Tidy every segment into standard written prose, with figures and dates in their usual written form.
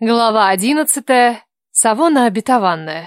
Глава 11. Савона обетованная.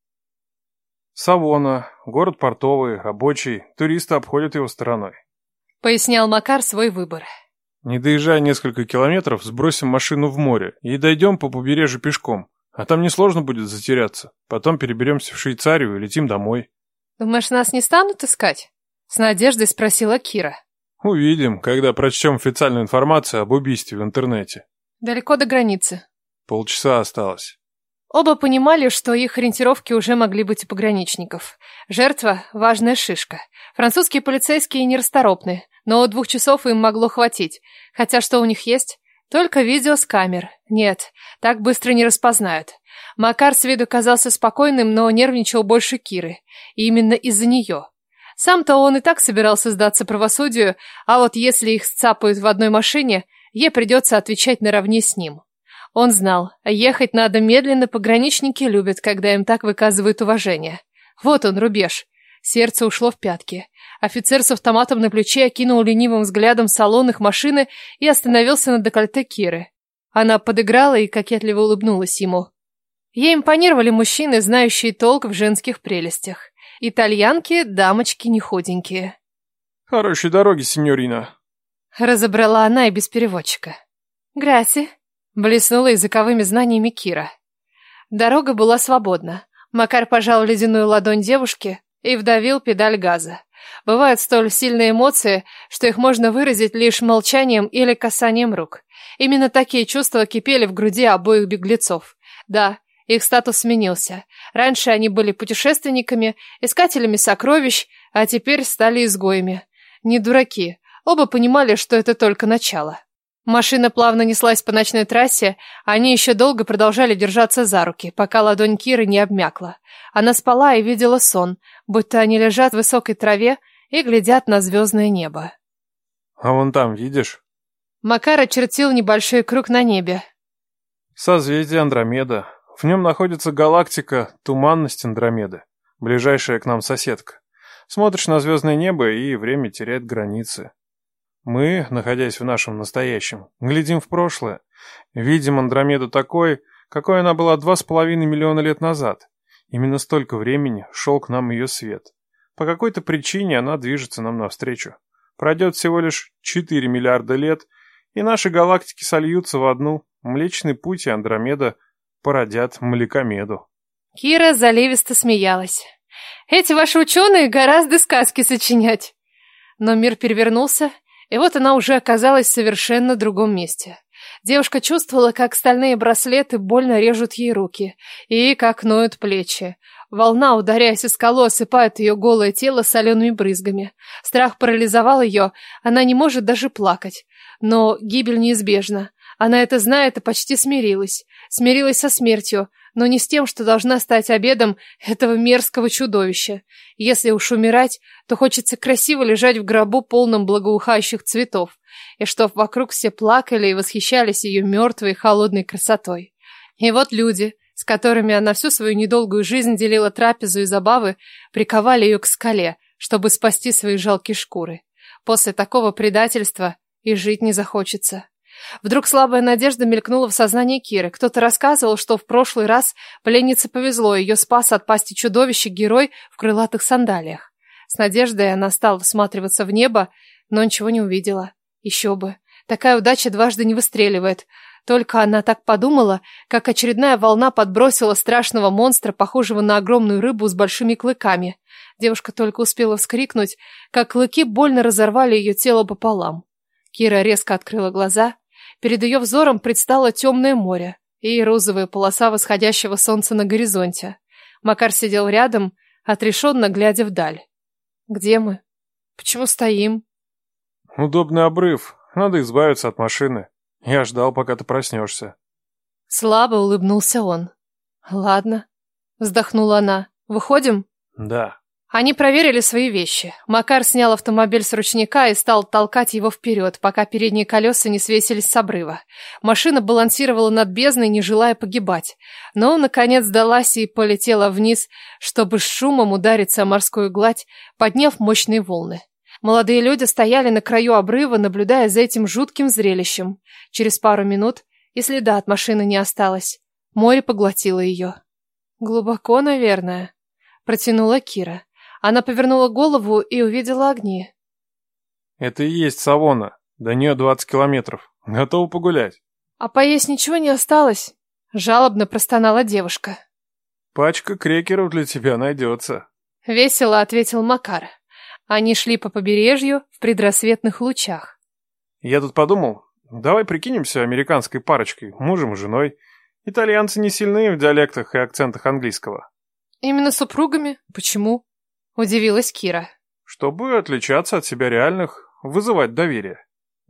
Савона, город портовый, рабочий, туристы обходят его стороной. Пояснял Макар свой выбор. Не доезжая несколько километров, сбросим машину в море и дойдем по побережью пешком. А там несложно будет затеряться. Потом переберемся в Швейцарию и летим домой. Думаешь, нас не станут искать? С надеждой спросила Кира. Увидим, когда прочтем официальную информацию об убийстве в интернете. Далеко до границы. Полчаса осталось. Оба понимали, что их ориентировки уже могли быть у пограничников. Жертва – важная шишка. Французские полицейские нерасторопны, но 2 часов им могло хватить. Хотя что у них есть? Только видео с камер. Нет, так быстро не распознают. Макар с виду казался спокойным, но нервничал больше Киры. И именно из-за нее. Сам-то он и так собирался сдаться правосудию, а вот если их сцапают в одной машине, ей придется отвечать наравне с ним. Он знал, ехать надо медленно, пограничники любят, когда им так выказывают уважение. Вот он, рубеж. Сердце ушло в пятки. Офицер с автоматом на плече окинул ленивым взглядом салон их машины и остановился на декольте Киры. Она подыграла и кокетливо улыбнулась ему. Ей импонировали мужчины, знающие толк в женских прелестях. Итальянки, дамочки не худенькие. Хорошей дороги, сеньорина. Разобрала она и без переводчика. Граси. Блеснула языковыми знаниями Кира. Дорога была свободна. Макар пожал ледяную ладонь девушки и вдавил педаль газа. Бывают столь сильные эмоции, что их можно выразить лишь молчанием или касанием рук. Именно такие чувства кипели в груди обоих беглецов. Да, их статус сменился. Раньше они были путешественниками, искателями сокровищ, а теперь стали изгоями. Не дураки. Оба понимали, что это только начало. Машина плавно неслась по ночной трассе, а они еще долго продолжали держаться за руки, пока ладонь Киры не обмякла. Она спала и видела сон, будто они лежат в высокой траве и глядят на звездное небо. А вон там, видишь? Макар очертил небольшой круг на небе. Созвездие Андромеда. В нем находится галактика Туманность Андромеды, ближайшая к нам соседка. Смотришь на звездное небо, и время теряет границы. Мы, находясь в нашем настоящем, глядим в прошлое, видим Андромеду такой, какой она была 2,5 миллиона лет назад. Именно столько времени шел к нам ее свет. По какой-то причине она движется нам навстречу. Пройдет всего лишь 4 миллиарда лет, и наши галактики сольются в одну. Млечный Путь и Андромеда породят Млекомеду. Кира заливисто смеялась. Эти ваши ученые гораздо сказки сочинять. Но мир перевернулся, и вот она уже оказалась в совершенно другом месте. Девушка чувствовала, как стальные браслеты больно режут ей руки, и как ноют плечи. Волна, ударяясь о скалу, осыпает ее голое тело солеными брызгами. Страх парализовал ее, она не может даже плакать. Но гибель неизбежна. Она это знает и почти смирилась. Смирилась со смертью, но не с тем, что должна стать обедом этого мерзкого чудовища. Если уж умирать, то хочется красиво лежать в гробу, полном благоухающих цветов, и чтоб вокруг все плакали и восхищались ее мертвой и холодной красотой. И вот люди, с которыми она всю свою недолгую жизнь делила трапезу и забавы, приковали ее к скале, чтобы спасти свои жалкие шкуры. После такого предательства и жить не захочется. Вдруг слабая надежда мелькнула в сознании Киры. Кто-то рассказывал, что в прошлый раз пленнице повезло, ее спас от пасти чудовища герой в крылатых сандалиях. С надеждой она стала всматриваться в небо, но ничего не увидела. Еще бы, такая удача дважды не выстреливает. Только она так подумала, как очередная волна подбросила страшного монстра, похожего на огромную рыбу с большими клыками. Девушка только успела вскрикнуть, как клыки больно разорвали ее тело пополам. Кира резко открыла глаза. Перед ее взором предстало темное море и розовая полоса восходящего солнца на горизонте. Макар сидел рядом, отрешенно глядя вдаль. Где мы? Почему стоим? Удобный обрыв. Надо избавиться от машины. Я ждал, пока ты проснешься. Слабо улыбнулся он. Ладно, вздохнула она. Выходим? Да. Они проверили свои вещи. Макар снял автомобиль с ручника и стал толкать его вперед, пока передние колеса не свесились с обрыва. Машина балансировала над бездной, не желая погибать. Но, наконец, сдалась и полетела вниз, чтобы с шумом удариться о морскую гладь, подняв мощные волны. Молодые люди стояли на краю обрыва, наблюдая за этим жутким зрелищем. Через пару минут И следа от машины не осталось. Море поглотило ее. Глубоко, наверное, протянула Кира. Она повернула голову и увидела огни. Это и есть Савона. До нее 20 километров. Готова погулять. А поесть ничего не осталось? Жалобно простонала девушка. Пачка крекеров для тебя найдется. Весело ответил Макар. Они шли по побережью в предрассветных лучах. Я тут подумал, давай прикинемся американской парочкой, мужем и женой. Итальянцы не сильны в диалектах и акцентах английского. Именно супругами? Почему? Удивилась Кира. Чтобы отличаться от себя реальных, вызывать доверие.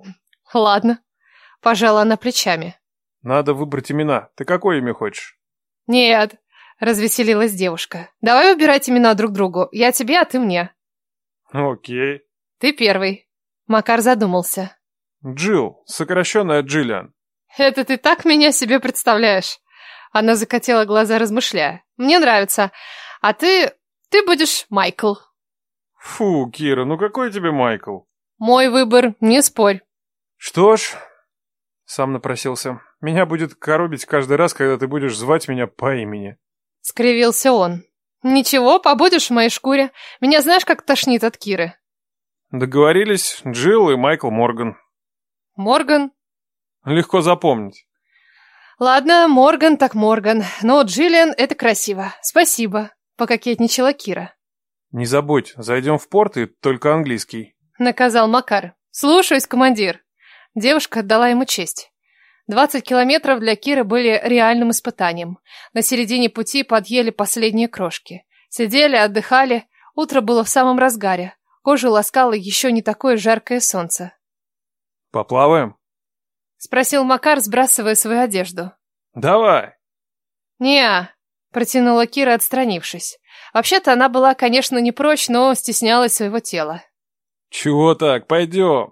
Ладно. Пожала она плечами. Надо выбрать имена. Ты какое имя хочешь? Нет, развеселилась девушка. Давай выбирать имена друг другу. Я тебе, а ты мне. Окей. Ты первый. Макар задумался. Джилл, сокращенная Джиллиан. Это ты так меня себе представляешь? Она закатила глаза, размышляя. Мне нравится. А ты будешь Майкл. Фу, Кира, ну какой тебе Майкл? Мой выбор, не спорь. Что ж, сам напросился. Меня будет коробить каждый раз, когда ты будешь звать меня по имени. Скривился он. Ничего, побудешь в моей шкуре. Меня знаешь, как тошнит от Киры? Договорились, Джилл и Майкл Морган. Морган? Легко запомнить. Ладно, Морган так Морган. Но Джиллиан — это красиво. Спасибо, пококетничала Кира. Не забудь, зайдем в порт и только английский. Наказал Макар. Слушаюсь, командир. Девушка отдала ему честь. 20 километров для Киры были реальным испытанием. На середине пути подъели последние крошки. Сидели, отдыхали. Утро было в самом разгаре. Кожу ласкало еще не такое жаркое солнце. Поплаваем? Спросил Макар, сбрасывая свою одежду. Давай. Не, протянула Кира, отстранившись. Вообще-то она была, конечно, не прочь, но стеснялась своего тела. Чего так? Пойдем.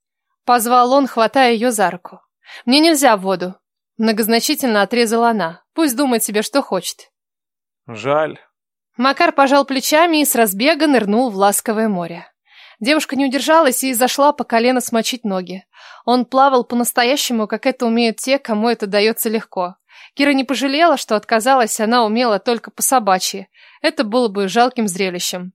Позвал он, хватая ее за руку. Мне нельзя в воду. Многозначительно отрезала она. Пусть думает себе, что хочет. Жаль. Макар пожал плечами и с разбега нырнул в ласковое море. Девушка не удержалась и зашла по колено смочить ноги. Он плавал по-настоящему, как это умеют те, кому это дается легко. Кира не пожалела, что отказалась, она умела только по-собачьи. Это было бы жалким зрелищем.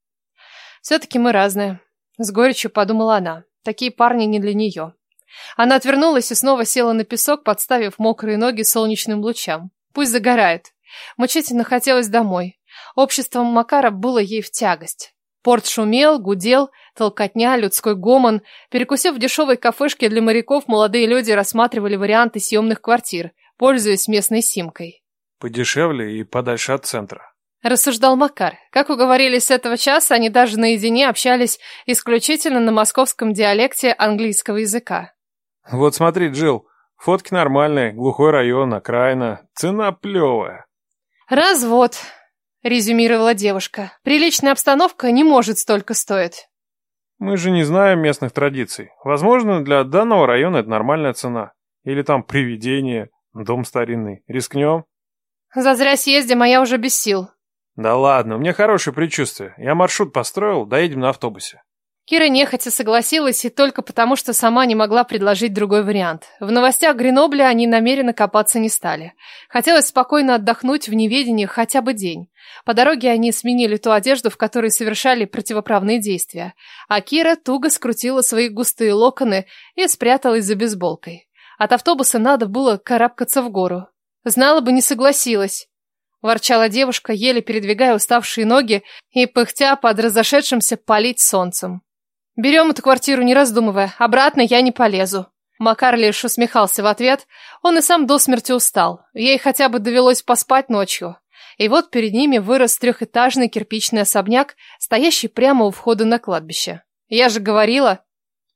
Все-таки мы разные. С горечью подумала она. Такие парни не для нее. Она отвернулась и снова села на песок, подставив мокрые ноги солнечным лучам. Пусть загорает. Мучительно хотелось домой. Общество Макара было ей в тягость. Порт шумел, гудел, толкотня, людской гомон. Перекусив в дешевой кафешке для моряков, молодые люди рассматривали варианты съемных квартир, пользуясь местной симкой. Подешевле и подальше от центра. Рассуждал Макар. Как уговорились с этого часа, они даже наедине общались исключительно на московском диалекте английского языка. Вот смотри, Джилл, фотки нормальные, глухой район, окраина, цена плевая. Развод, резюмировала девушка. Приличная обстановка не может столько стоить. Мы же не знаем местных традиций. Возможно, для данного района это нормальная цена. Или там привидение, дом старинный. Рискнем? Зазря съездим, а я уже без сил. Да ладно, у меня хорошее предчувствие. Я маршрут построил, доедем на автобусе. Кира нехотя согласилась и только потому, что сама не могла предложить другой вариант. В новостях Гренобля они намеренно копаться не стали. Хотелось спокойно отдохнуть в неведении хотя бы день. По дороге они сменили ту одежду, в которой совершали противоправные действия. А Кира туго скрутила свои густые локоны и спряталась за бейсболкой. От автобуса надо было карабкаться в гору. Знала бы, не согласилась. Ворчала девушка, еле передвигая уставшие ноги и пыхтя под разошедшимся палить солнцем. «Берем эту квартиру, не раздумывая. Обратно я не полезу». Макар лишь усмехался в ответ. Он и сам до смерти устал. Ей хотя бы довелось поспать ночью. И вот перед ними вырос трехэтажный кирпичный особняк, стоящий прямо у входа на кладбище. Я же говорила...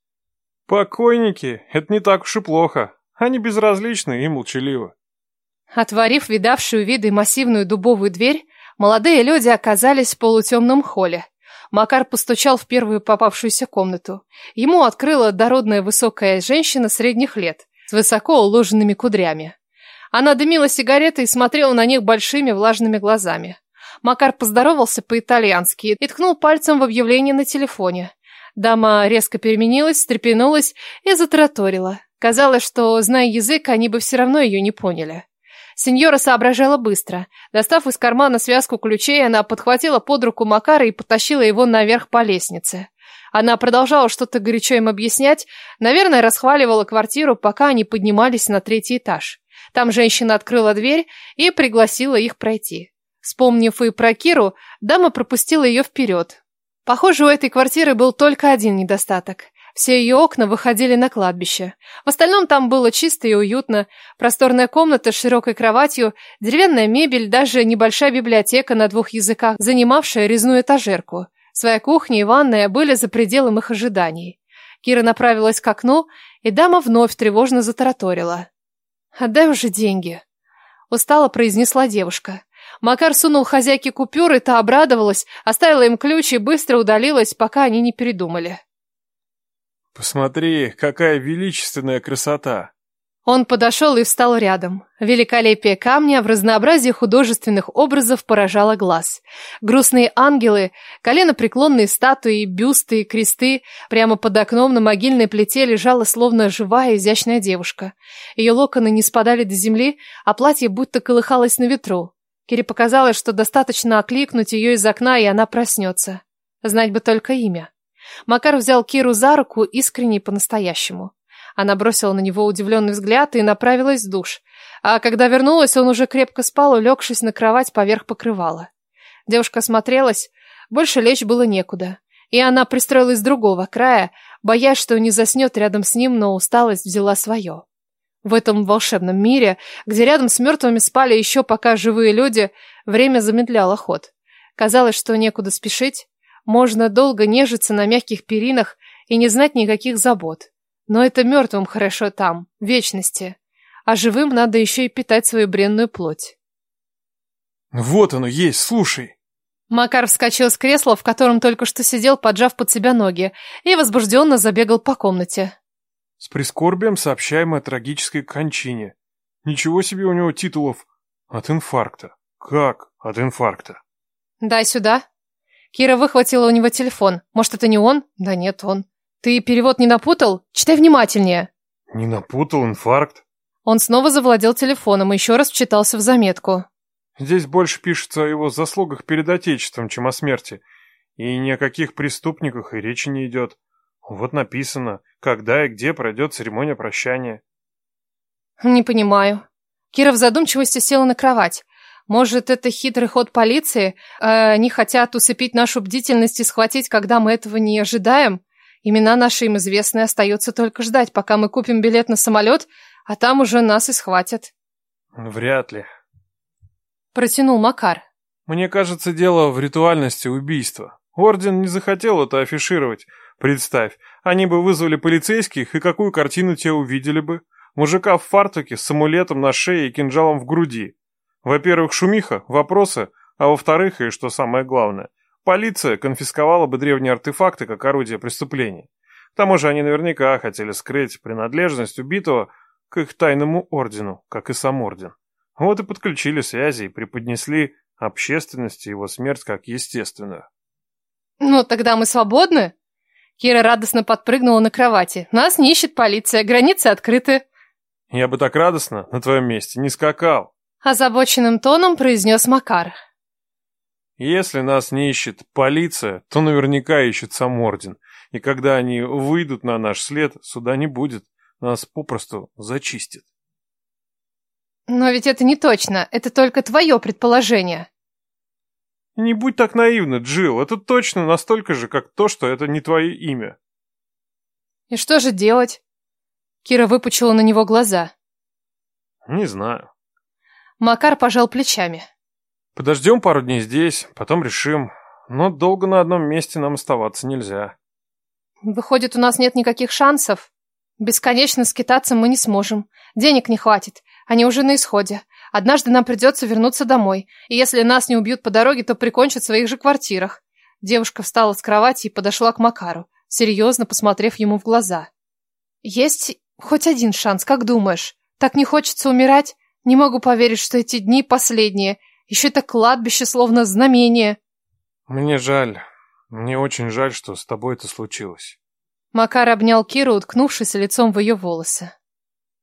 Покойники, это не так уж и плохо. Они безразличны и молчаливы. Отворив видавшую виды массивную дубовую дверь, молодые люди оказались в полутемном холле. Макар постучал в первую попавшуюся комнату. Ему открыла дородная высокая женщина средних лет, с высоко уложенными кудрями. Она дымила сигаретой и смотрела на них большими влажными глазами. Макар поздоровался по-итальянски и ткнул пальцем в объявление на телефоне. Дама резко переменилась, встрепенулась и затараторила. Казалось, что, зная язык, они бы все равно ее не поняли. Сеньора соображала быстро. Достав из кармана связку ключей, она подхватила под руку Макара и потащила его наверх по лестнице. Она продолжала что-то горячо им объяснять, наверное, расхваливала квартиру, пока они поднимались на 3-й этаж. Там женщина открыла дверь и пригласила их пройти. Вспомнив и про Киру, дама пропустила ее вперед. Похоже, у этой квартиры был только один недостаток. Все ее окна выходили на кладбище. В остальном там было чисто и уютно. Просторная комната с широкой кроватью, деревянная мебель, даже небольшая библиотека на 2 языках, занимавшая резную этажерку. Своя кухня и ванная были за пределом их ожиданий. Кира направилась к окну, и дама вновь тревожно затараторила. «Отдай уже деньги», — устало произнесла девушка. Макар сунул хозяйке купюры, та обрадовалась, оставила им ключ и быстро удалилась, пока они не передумали. Посмотри, какая величественная красота. Он подошел и встал рядом. Великолепие камня в разнообразии художественных образов поражало глаз. Грустные ангелы, коленопреклонные статуи, бюсты и кресты. Прямо под окном на могильной плите лежала словно живая изящная девушка. Ее локоны не спадали до земли, а платье будто колыхалось на ветру. Кире показалось, что достаточно окликнуть ее из окна, и она проснется. Знать бы только имя. Макар взял Киру за руку искренне и по-настоящему. Она бросила на него удивленный взгляд и направилась в душ. А когда вернулась, он уже крепко спал, улегшись на кровать поверх покрывала. Девушка осмотрелась, больше лечь было некуда. И она пристроилась с другого края, боясь, что не заснет рядом с ним, но усталость взяла свое. В этом волшебном мире, где рядом с мертвыми спали еще пока живые люди, время замедляло ход. Казалось, что некуда спешить. Можно долго нежиться на мягких перинах и не знать никаких забот. Но это мертвым хорошо там, в вечности. А живым надо еще и питать свою бренную плоть. Вот оно есть, слушай. Макар вскочил с кресла, в котором только что сидел, поджав под себя ноги, и возбужденно забегал по комнате. С прискорбием сообщаем о трагической кончине. Ничего себе у него титулов. От инфаркта. Как от инфаркта? Дай сюда. Кира выхватила у него телефон. Может, это не он? Да нет, он. Ты перевод не напутал? Читай внимательнее. Не напутал, инфаркт. Он снова завладел телефоном и еще раз вчитался в заметку. Здесь больше пишется о его заслугах перед Отечеством, чем о смерти. И ни о каких преступниках и речи не идет. Вот написано, когда и где пройдет церемония прощания. Не понимаю. Кира в задумчивости села на кровать. Может, это хитрый ход полиции? Они хотят усыпить нашу бдительность и схватить, когда мы этого не ожидаем? Имена наши им известны, остается только ждать, пока мы купим билет на самолет, а там уже нас и схватят. Вряд ли. Протянул Макар. Мне кажется, дело в ритуальности убийства. Орден не захотел это афишировать. Представь, они бы вызвали полицейских, и какую картину те увидели бы? Мужика в фартуке с амулетом на шее и кинжалом в груди. Во-первых, шумиха, вопросы, а во-вторых, и что самое главное, полиция конфисковала бы древние артефакты как орудие преступления. К тому же они наверняка хотели скрыть принадлежность убитого к их тайному ордену, как и сам орден. Вот и подключили связи и преподнесли общественности его смерть как естественную. Ну, тогда мы свободны? Кира радостно подпрыгнула на кровати. Нас не ищет полиция, границы открыты. Я бы так радостно на твоем месте не скакал. Озабоченным тоном произнес Макар. Если нас не ищет полиция, то наверняка ищет сам орден. И когда они выйдут на наш след, суда не будет. Нас попросту зачистят. Но ведь это не точно. Это только твое предположение. Не будь так наивна, Джилл. Это точно настолько же, как то, что это не твое имя. И что же делать? Кира выпучила на него глаза. Не знаю. Макар пожал плечами. Подождем пару дней здесь, потом решим. Но долго на одном месте нам оставаться нельзя. Выходит, у нас нет никаких шансов? Бесконечно скитаться мы не сможем. Денег не хватит. Они уже на исходе. Однажды нам придется вернуться домой. И если нас не убьют по дороге, то прикончат в своих же квартирах. Девушка встала с кровати и подошла к Макару, серьезно посмотрев ему в глаза. Есть хоть один шанс, как думаешь? Так не хочется умирать? Не могу поверить, что эти дни последние. Еще это кладбище, словно знамение. Мне жаль. Мне очень жаль, что с тобой это случилось. Макар обнял Киру, уткнувшись лицом в ее волосы.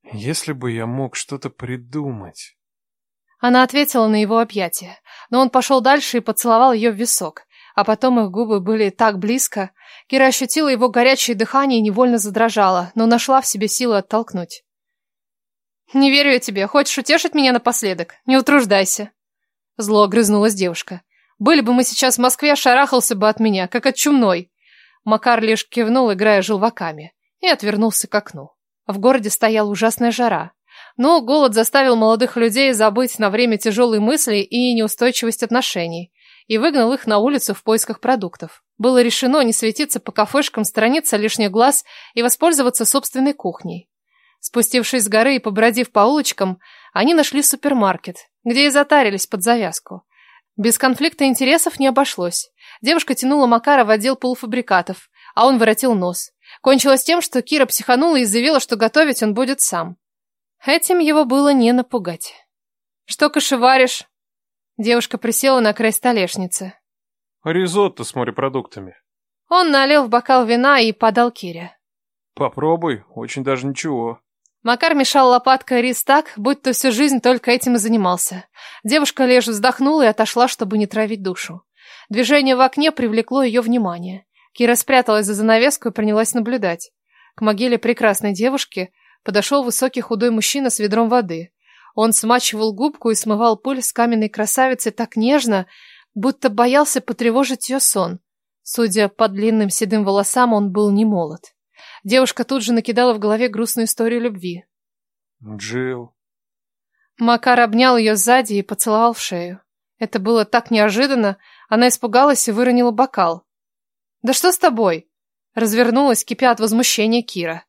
Если бы я мог что-то придумать. Она ответила на его объятие, но он пошел дальше и поцеловал ее в висок, а потом их губы были так близко. Кира ощутила его горячее дыхание и невольно задрожала, но нашла в себе силы оттолкнуть. «Не верю я тебе. Хочешь утешить меня напоследок? Не утруждайся». Зло огрызнулась девушка. «Были бы мы сейчас в Москве, шарахался бы от меня, как от чумной». Макар лишь кивнул, играя желваками, и отвернулся к окну. В городе стояла ужасная жара. Но голод заставил молодых людей забыть на время тяжелые мысли и неустойчивость отношений, и выгнал их на улицу в поисках продуктов. Было решено не светиться по кафешкам, сторониться лишних глаз и воспользоваться собственной кухней. Спустившись с горы и побродив по улочкам, они нашли супермаркет, где и затарились под завязку. Без конфликта интересов не обошлось. Девушка тянула Макара в отдел полуфабрикатов, а он воротил нос. Кончилось тем, что Кира психанула и заявила, что готовить он будет сам. Этим его было не напугать. «Что кошеваришь?» Девушка присела на край столешницы. Ризотто с морепродуктами. Он налил в бокал вина и подал Кире. Попробуй, очень даже ничего. Макар мешал лопаткой рис так, будто всю жизнь только этим и занимался. Девушка лишь вздохнула и отошла, чтобы не травить душу. Движение в окне привлекло ее внимание. Кира спряталась за занавеску и принялась наблюдать. К могиле прекрасной девушки подошел высокий худой мужчина с ведром воды. Он смачивал губку и смывал пыль с каменной красавицы так нежно, будто боялся потревожить ее сон. Судя по длинным седым волосам, он был не молод. Девушка тут же накидала в голове грустную историю любви. Джилл. Макар обнял ее сзади и поцеловал в шею. Это было так неожиданно, она испугалась и выронила бокал. «Да что с тобой?» Развернулась, кипя от возмущения Кира.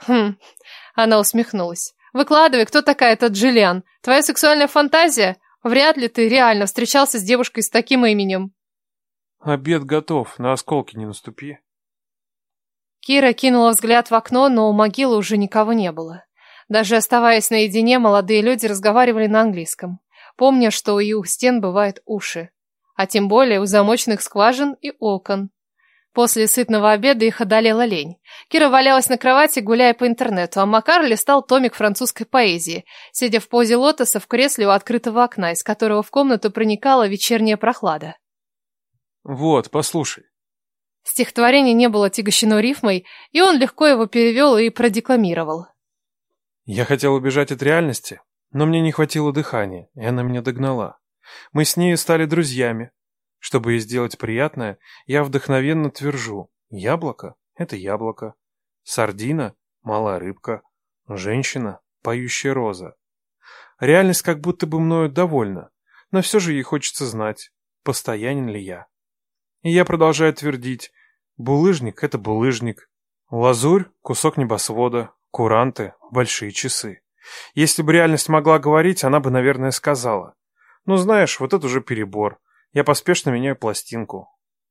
Она усмехнулась. «Выкладывай, кто такая эта Джиллиан? Твоя сексуальная фантазия? Вряд ли ты реально встречался с девушкой с таким именем». Обед готов, на осколки не наступи. Кира кинула взгляд в окно, но у могилы уже никого не было. Даже оставаясь наедине, молодые люди разговаривали на английском, помня, что и у стен бывают уши, а тем более у замочных скважин и окон. После сытного обеда их одолела лень. Кира валялась на кровати, гуляя по интернету, а Макар листал томик французской поэзии, сидя в позе лотоса в кресле у открытого окна, из которого в комнату проникала вечерняя прохлада. Вот, послушай. Стихотворение не было отягощено рифмой, и он легко его перевел и продекламировал. Я хотел убежать от реальности, но мне не хватило дыхания, и она меня догнала. Мы с нею стали друзьями. Чтобы ей сделать приятное, я вдохновенно твержу. Яблоко — это яблоко. Сардина — малая рыбка. Женщина — поющая роза. Реальность как будто бы мною довольна, но все же ей хочется знать, постоянен ли я. И я продолжаю твердить. Булыжник — это булыжник. Лазурь — кусок небосвода. Куранты — большие часы. Если бы реальность могла говорить, она бы, наверное, сказала. Ну, знаешь, вот это уже перебор. Я поспешно меняю пластинку.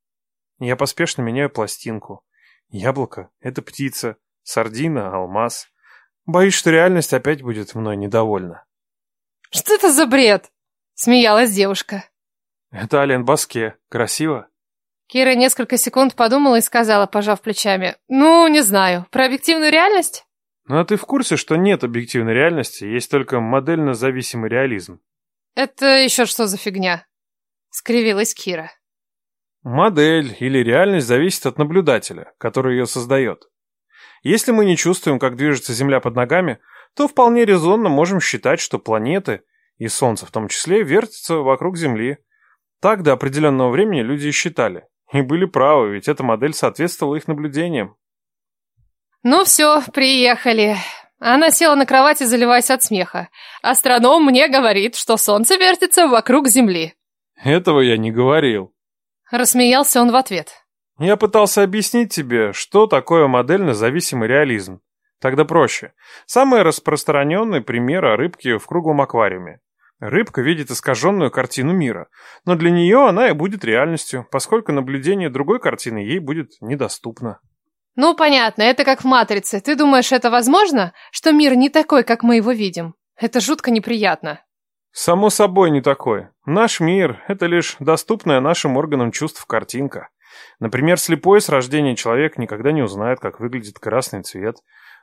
Яблоко — это птица. Сардина — алмаз. Боюсь, что реальность опять будет мной недовольна. «Что это за бред?» — смеялась девушка. Это Ален Баске. Красиво? Кира несколько секунд подумала и сказала, пожав плечами. «Ну, не знаю. Про объективную реальность?» Ну, а ты в курсе, что нет объективной реальности, есть только модельно-зависимый реализм? «Это еще что за фигня?» — скривилась Кира. Модель или реальность зависит от наблюдателя, который ее создает. Если мы не чувствуем, как движется Земля под ногами, то вполне резонно можем считать, что планеты, и Солнце в том числе, вертятся вокруг Земли. Так до определенного времени люди и считали. И были правы, ведь эта модель соответствовала их наблюдениям. «Ну все, приехали». Она села на кровати, заливаясь от смеха. «Астроном мне говорит, что Солнце вертится вокруг Земли». Этого я не говорил. Рассмеялся он в ответ. Я пытался объяснить тебе, что такое модельно-зависимый реализм. Тогда проще. Самый распространенный пример о рыбке в круглом аквариуме. Рыбка видит искаженную картину мира, но для нее она и будет реальностью, поскольку наблюдение другой картины ей будет недоступно. «Ну, понятно, это как в «Матрице». Ты думаешь, это возможно, что мир не такой, как мы его видим? Это жутко неприятно». Само собой не такой. Наш мир — это лишь доступная нашим органам чувств картинка. Например, слепой с рождения человек никогда не узнает, как выглядит красный цвет.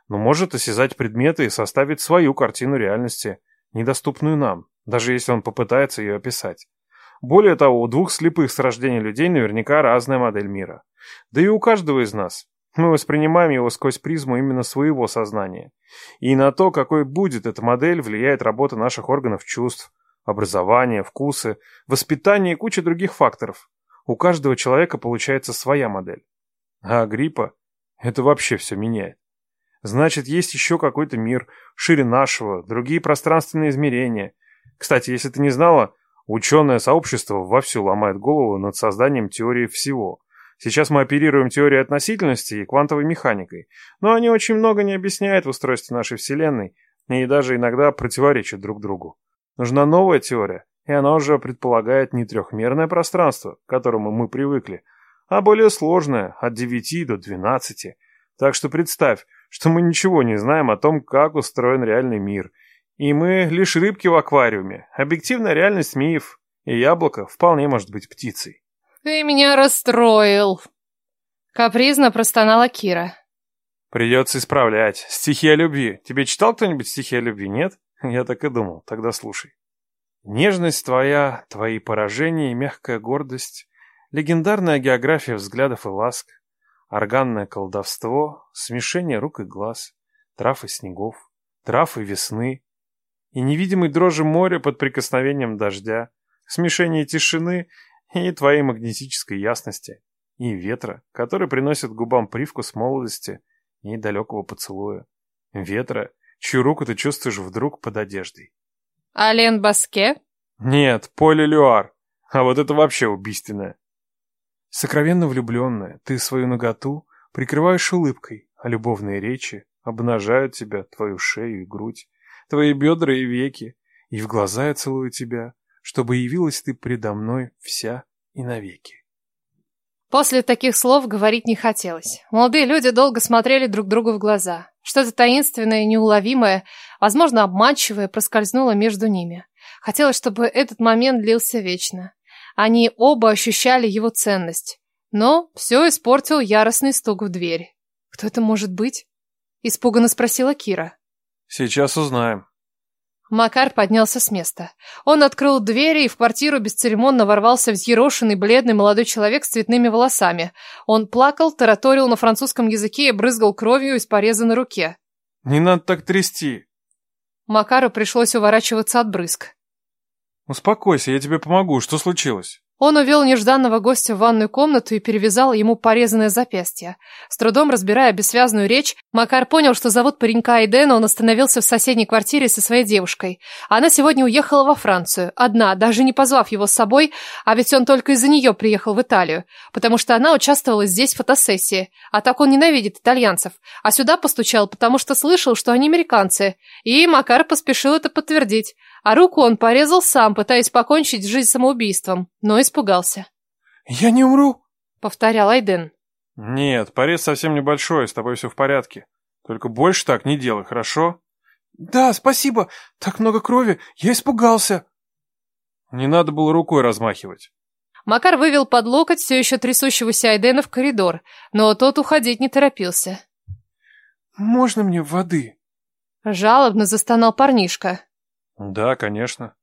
но может осязать предметы и составить свою картину реальности, недоступную нам, даже если он попытается ее описать. Более того, у двух слепых с рождения людей наверняка разная модель мира. Да и у каждого из нас. Мы воспринимаем его сквозь призму именно своего сознания. И на то, какой будет эта модель, влияет работа наших органов чувств, образование, вкусы, воспитание и куча других факторов. У каждого человека получается своя модель. А гриппа — это вообще все меняет. Значит, есть еще какой-то мир, шире нашего, другие пространственные измерения. Кстати, если ты не знала, ученое сообщество вовсю ломает голову над созданием теории всего. Сейчас мы оперируем теорией относительности и квантовой механикой, но они очень много не объясняют в устройстве нашей Вселенной и даже иногда противоречат друг другу. Нужна новая теория, и она уже предполагает не трехмерное пространство, к которому мы привыкли, а более сложное, от 9 до 12. Так что представь, что мы ничего не знаем о том, как устроен реальный мир. И мы лишь рыбки в аквариуме. Объективная реальность — миф, и яблоко вполне может быть птицей. «Ты меня расстроил!» Капризно простонала Кира. Придется исправлять. Стихи о любви. Тебе читал кто-нибудь стихи о любви, нет? Я так и думал. Тогда слушай. Нежность твоя, твои поражения и мягкая гордость, легендарная география взглядов и ласк, органное колдовство, смешение рук и глаз, трав и снегов, трав и весны, и невидимой дрожи моря под прикосновением дождя, смешение тишины и твоей магнетической ясности, и ветра, который приносит губам привкус молодости и далекого поцелуя. Ветра, чью руку ты чувствуешь вдруг под одеждой. Ален Баске? Нет, Поль Элюар. А вот это вообще убийственное. Сокровенно влюбленная, ты свою наготу прикрываешь улыбкой, а любовные речи обнажают тебя, твою шею и грудь, твои бедра и веки, и в глаза я целую тебя, чтобы явилась ты предо мной вся и навеки. После таких слов говорить не хотелось. Молодые люди долго смотрели друг другу в глаза. Что-то таинственное, неуловимое, возможно, обманчивое проскользнуло между ними. Хотелось, чтобы этот момент длился вечно. Они оба ощущали его ценность. Но все испортил яростный стук в дверь. «Кто это может быть?» – испуганно спросила Кира. Сейчас узнаем. Макар поднялся с места. Он открыл двери, и в квартиру бесцеремонно ворвался взъерошенный, бледный молодой человек с цветными волосами. Он плакал, тараторил на французском языке и брызгал кровью из пореза на руке. Не надо так трясти. Макару пришлось уворачиваться от брызг. Успокойся, я тебе помогу. Что случилось? Он увел нежданного гостя в ванную комнату и перевязал ему порезанное запястье. С трудом разбирая бессвязную речь, Макар понял, что зовут паренька Айдена. Он остановился в соседней квартире со своей девушкой. Она сегодня уехала во Францию, одна, даже не позвав его с собой, а ведь он только из-за нее приехал в Италию, потому что она участвовала здесь в фотосессии, а так он ненавидит итальянцев, а сюда постучал, потому что слышал, что они американцы, и Макар поспешил это подтвердить. А руку он порезал сам, пытаясь покончить жизнь самоубийством, но испугался. «Я не умру?» — повторял Айден. «Нет, порез совсем небольшой, с тобой все в порядке. Только больше так не делай, хорошо?» «Да, спасибо. Так много крови. Я испугался». Не надо было рукой размахивать. Макар вывел под локоть все еще трясущегося Айдена в коридор, но тот уходить не торопился. «Можно мне воды?» Жалобно застонал парнишка. Да, конечно.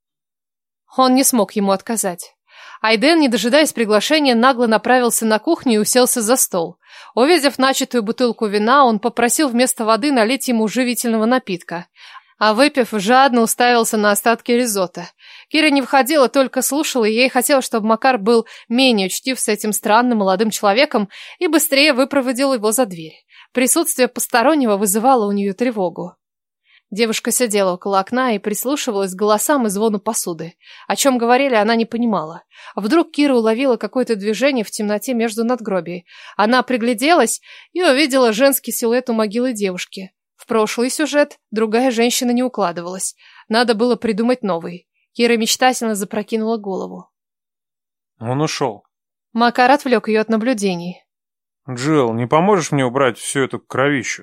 Он не смог ему отказать. Айден, не дожидаясь приглашения, нагло направился на кухню и уселся за стол. Увидев начатую бутылку вина, он попросил вместо воды налить ему живительного напитка. А выпив, жадно уставился на остатки ризотто. Кира не входила, только слушала, и ей хотелось, чтобы Макар был менее учтив с этим странным молодым человеком и быстрее выпроводил его за дверь. Присутствие постороннего вызывало у нее тревогу. Девушка сидела около окна и прислушивалась к голосам и звону посуды. О чем говорили, она не понимала. Вдруг Кира уловила какое-то движение в темноте между надгробий. Она пригляделась и увидела женский силуэт у могилы девушки. В прошлый сюжет другая женщина не укладывалась. Надо было придумать новый. Кира мечтательно запрокинула голову. Он ушел. Макар отвлек ее от наблюдений. Джилл, не поможешь мне убрать всю эту кровищу?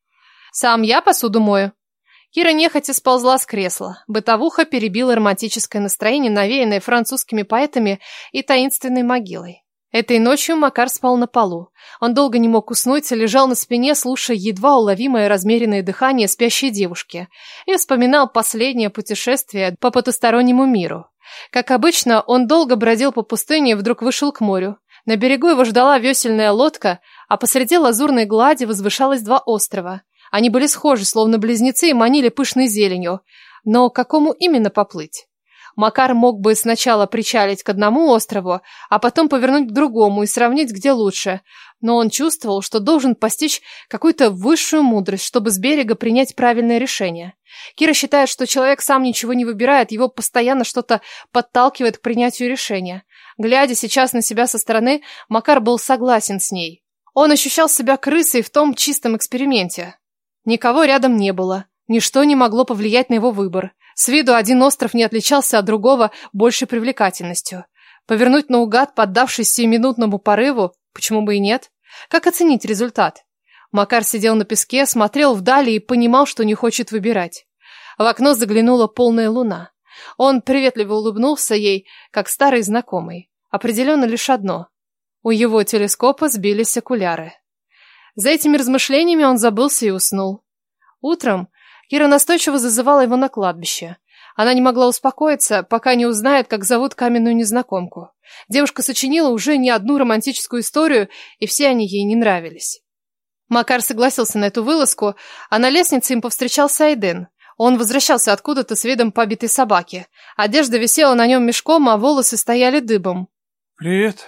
Сам я посуду мою. Кира нехотя сползла с кресла. Бытовуха перебила романтическое настроение, навеянное французскими поэтами и таинственной могилой. Этой ночью Макар спал на полу. Он долго не мог уснуть и лежал на спине, слушая едва уловимое размеренное дыхание спящей девушки, и вспоминал последнее путешествие по потустороннему миру. Как обычно, он долго бродил по пустыне и вдруг вышел к морю. На берегу его ждала весельная лодка, а посреди лазурной глади возвышалось два острова. Они были схожи, словно близнецы, и манили пышной зеленью. Но к какому именно поплыть? Макар мог бы сначала причалить к одному острову, а потом повернуть к другому и сравнить, где лучше. Но он чувствовал, что должен постичь какую-то высшую мудрость, чтобы с берега принять правильное решение. Кира считает, что человек сам ничего не выбирает, его постоянно что-то подталкивает к принятию решения. Глядя сейчас на себя со стороны, Макар был согласен с ней. Он ощущал себя крысой в том чистом эксперименте. Никого рядом не было, ничто не могло повлиять на его выбор. С виду один остров не отличался от другого большей привлекательностью. Повернуть наугад, поддавшись сиюминутному порыву, почему бы и нет? Как оценить результат? Макар сидел на песке, смотрел вдали и понимал, что не хочет выбирать. В окно заглянула полная луна. Он приветливо улыбнулся ей, как старый знакомый. Определенно лишь одно. У его телескопа сбились окуляры. За этими размышлениями он забылся и уснул. Утром Кира настойчиво зазывала его на кладбище. Она не могла успокоиться, пока не узнает, как зовут каменную незнакомку. Девушка сочинила уже не одну романтическую историю, и все они ей не нравились. Макар согласился на эту вылазку, а на лестнице им повстречался Айден. Он возвращался откуда-то с видом побитой собаки. Одежда висела на нем мешком, а волосы стояли дыбом. «Привет».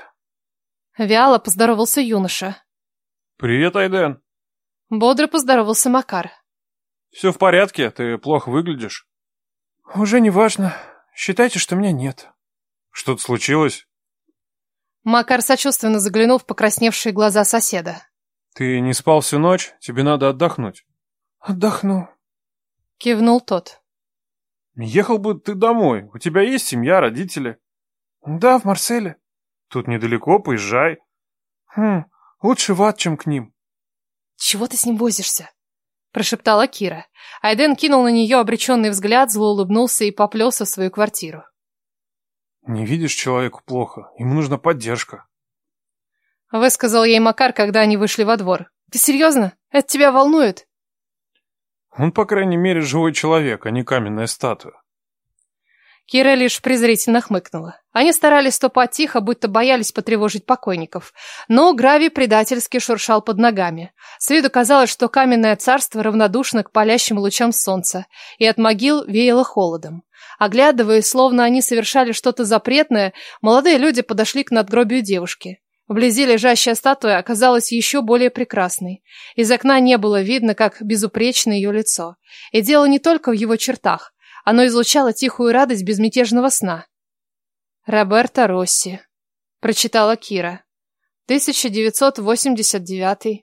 Вяло поздоровался юноша. «Привет, Айден». Бодро поздоровался Макар. «Все в порядке? Ты плохо выглядишь». Уже не важно. Считайте, что меня нет. Что-то случилось? Макар сочувственно заглянул в покрасневшие глаза соседа. Ты не спал всю ночь? Тебе надо отдохнуть. Отдохну. Кивнул тот. Ехал бы ты домой. У тебя есть семья, родители? Да, в Марселе. Тут недалеко, поезжай. Лучше в ад, чем к ним. Чего ты с ним возишься? Прошептала Кира. Айден кинул на нее обреченный взгляд, зло улыбнулся и поплелся в свою квартиру. Не видишь, человеку плохо. Ему нужна поддержка. Высказал ей Макар, когда они вышли во двор. Ты серьезно? Это тебя волнует? Он, по крайней мере, живой человек, а не каменная статуя. Кира лишь презрительно хмыкнула. Они старались ступать тихо, будто боялись потревожить покойников. Но гравий предательски шуршал под ногами. С виду казалось, что каменное царство равнодушно к палящим лучам солнца, и от могил веяло холодом. Оглядываясь, словно они совершали что-то запретное, молодые люди подошли к надгробию девушки. Вблизи лежащая статуя оказалась еще более прекрасной. Из окна не было видно, как безупречно ее лицо. И дело не только в его чертах. Оно излучало тихую радость безмятежного сна. «Роберто Росси», — прочитала Кира. 1989-2006.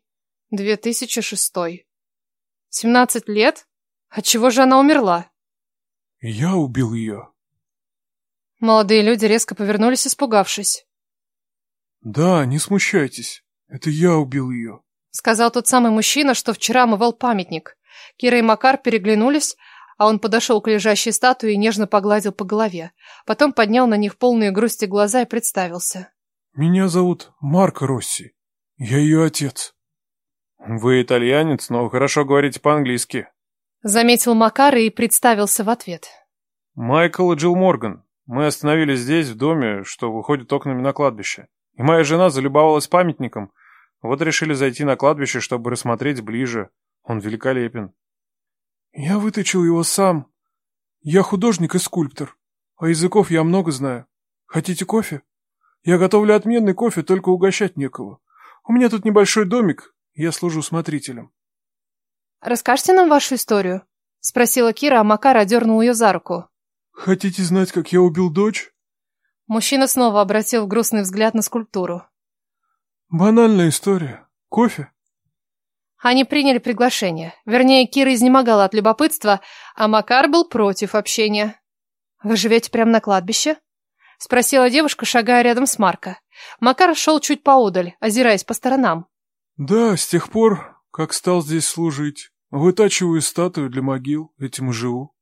17 лет? Отчего же она умерла? Я убил ее. Молодые люди резко повернулись, испугавшись. Да, не смущайтесь. Это я убил ее. Сказал тот самый мужчина, что вчера омывал памятник. Кира и Макар переглянулись, а он подошел к лежащей статуе и нежно погладил по голове. Потом поднял на них полные грусти глаза и представился. Меня зовут Марко Росси. Я ее отец. Вы итальянец, но хорошо говорите по-английски. Заметил Макар и представился в ответ. Майкл и Джилл Морган. Мы остановились здесь, в доме, что выходит окнами на кладбище. И моя жена залюбовалась памятником. Вот решили зайти на кладбище, чтобы рассмотреть ближе. Он великолепен. Я выточил его сам. Я художник и скульптор. А языков я много знаю. Хотите кофе? Я готовлю отменный кофе, только угощать некого. У меня тут небольшой домик, я служу смотрителем. «Расскажите нам вашу историю?» — спросила Кира, а Макар одернул ее за руку. Хотите знать, как я убил дочь? Мужчина снова обратил грустный взгляд на скульптуру. Банальная история. Кофе? Они приняли приглашение. Вернее, Кира изнемогала от любопытства, а Макар был против общения. «Вы живете прямо на кладбище?» — спросила девушка, шагая рядом с Марко. Макар шел чуть поодаль, озираясь по сторонам. Да, с тех пор, как стал здесь служить. Вытачиваю статую для могил, этим и живу.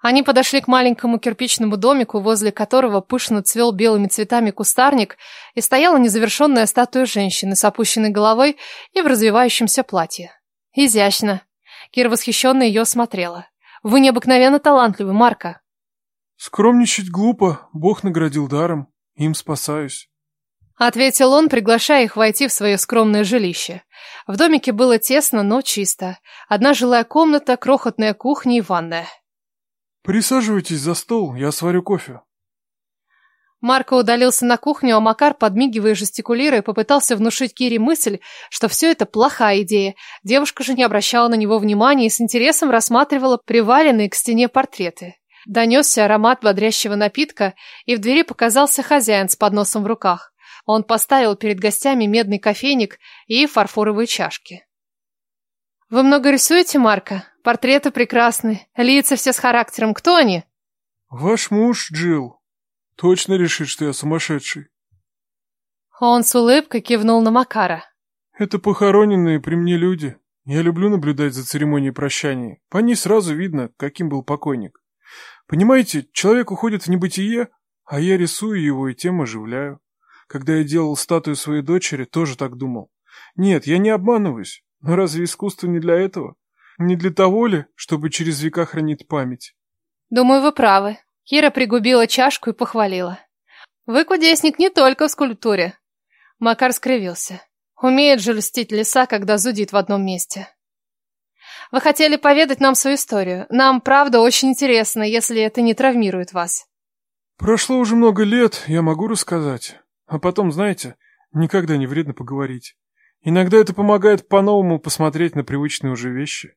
Они подошли к маленькому кирпичному домику, возле которого пышно цвел белыми цветами кустарник, и стояла незавершенная статуя женщины с опущенной головой и в развивающемся платье. Изящно. Кира восхищенно ее осмотрела. Вы необыкновенно талантливы, Марко. Скромничать глупо, Бог наградил даром, им спасаюсь. Ответил он, приглашая их войти в свое скромное жилище. В домике было тесно, но чисто. Одна жилая комната, крохотная кухня и ванная. Присаживайтесь за стол, я сварю кофе. Марко удалился на кухню, а Макар, подмигивая и жестикулируя, попытался внушить Кире мысль, что все это плохая идея. Девушка же не обращала на него внимания и с интересом рассматривала приваленные к стене портреты. Донесся аромат бодрящего напитка, и в двери показался хозяин с подносом в руках. Он поставил перед гостями медный кофейник и фарфоровые чашки. «Вы много рисуете, Марко? Портреты прекрасны, лица все с характером. Кто они?» Ваш муж, Джилл, точно решит, что я сумасшедший. Он с улыбкой кивнул на Макара. Это похороненные при мне люди. Я люблю наблюдать за церемонией прощания. По ней сразу видно, каким был покойник. Понимаете, человек уходит в небытие, а я рисую его и тем оживляю. Когда я делал статую своей дочери, тоже так думал. Нет, я не обманываюсь. Но разве искусство не для этого? Не для того ли, чтобы через века хранить память? Думаю, вы правы. Кира пригубила чашку и похвалила. Вы кудесник не только в скульптуре. Макар скривился. Умеет же льстить лиса, когда зудит в одном месте. Вы хотели поведать нам свою историю. Нам, правда, очень интересно, если это не травмирует вас. Прошло уже много лет, я могу рассказать. А потом, знаете, никогда не вредно поговорить. Иногда это помогает по-новому посмотреть на привычные уже вещи.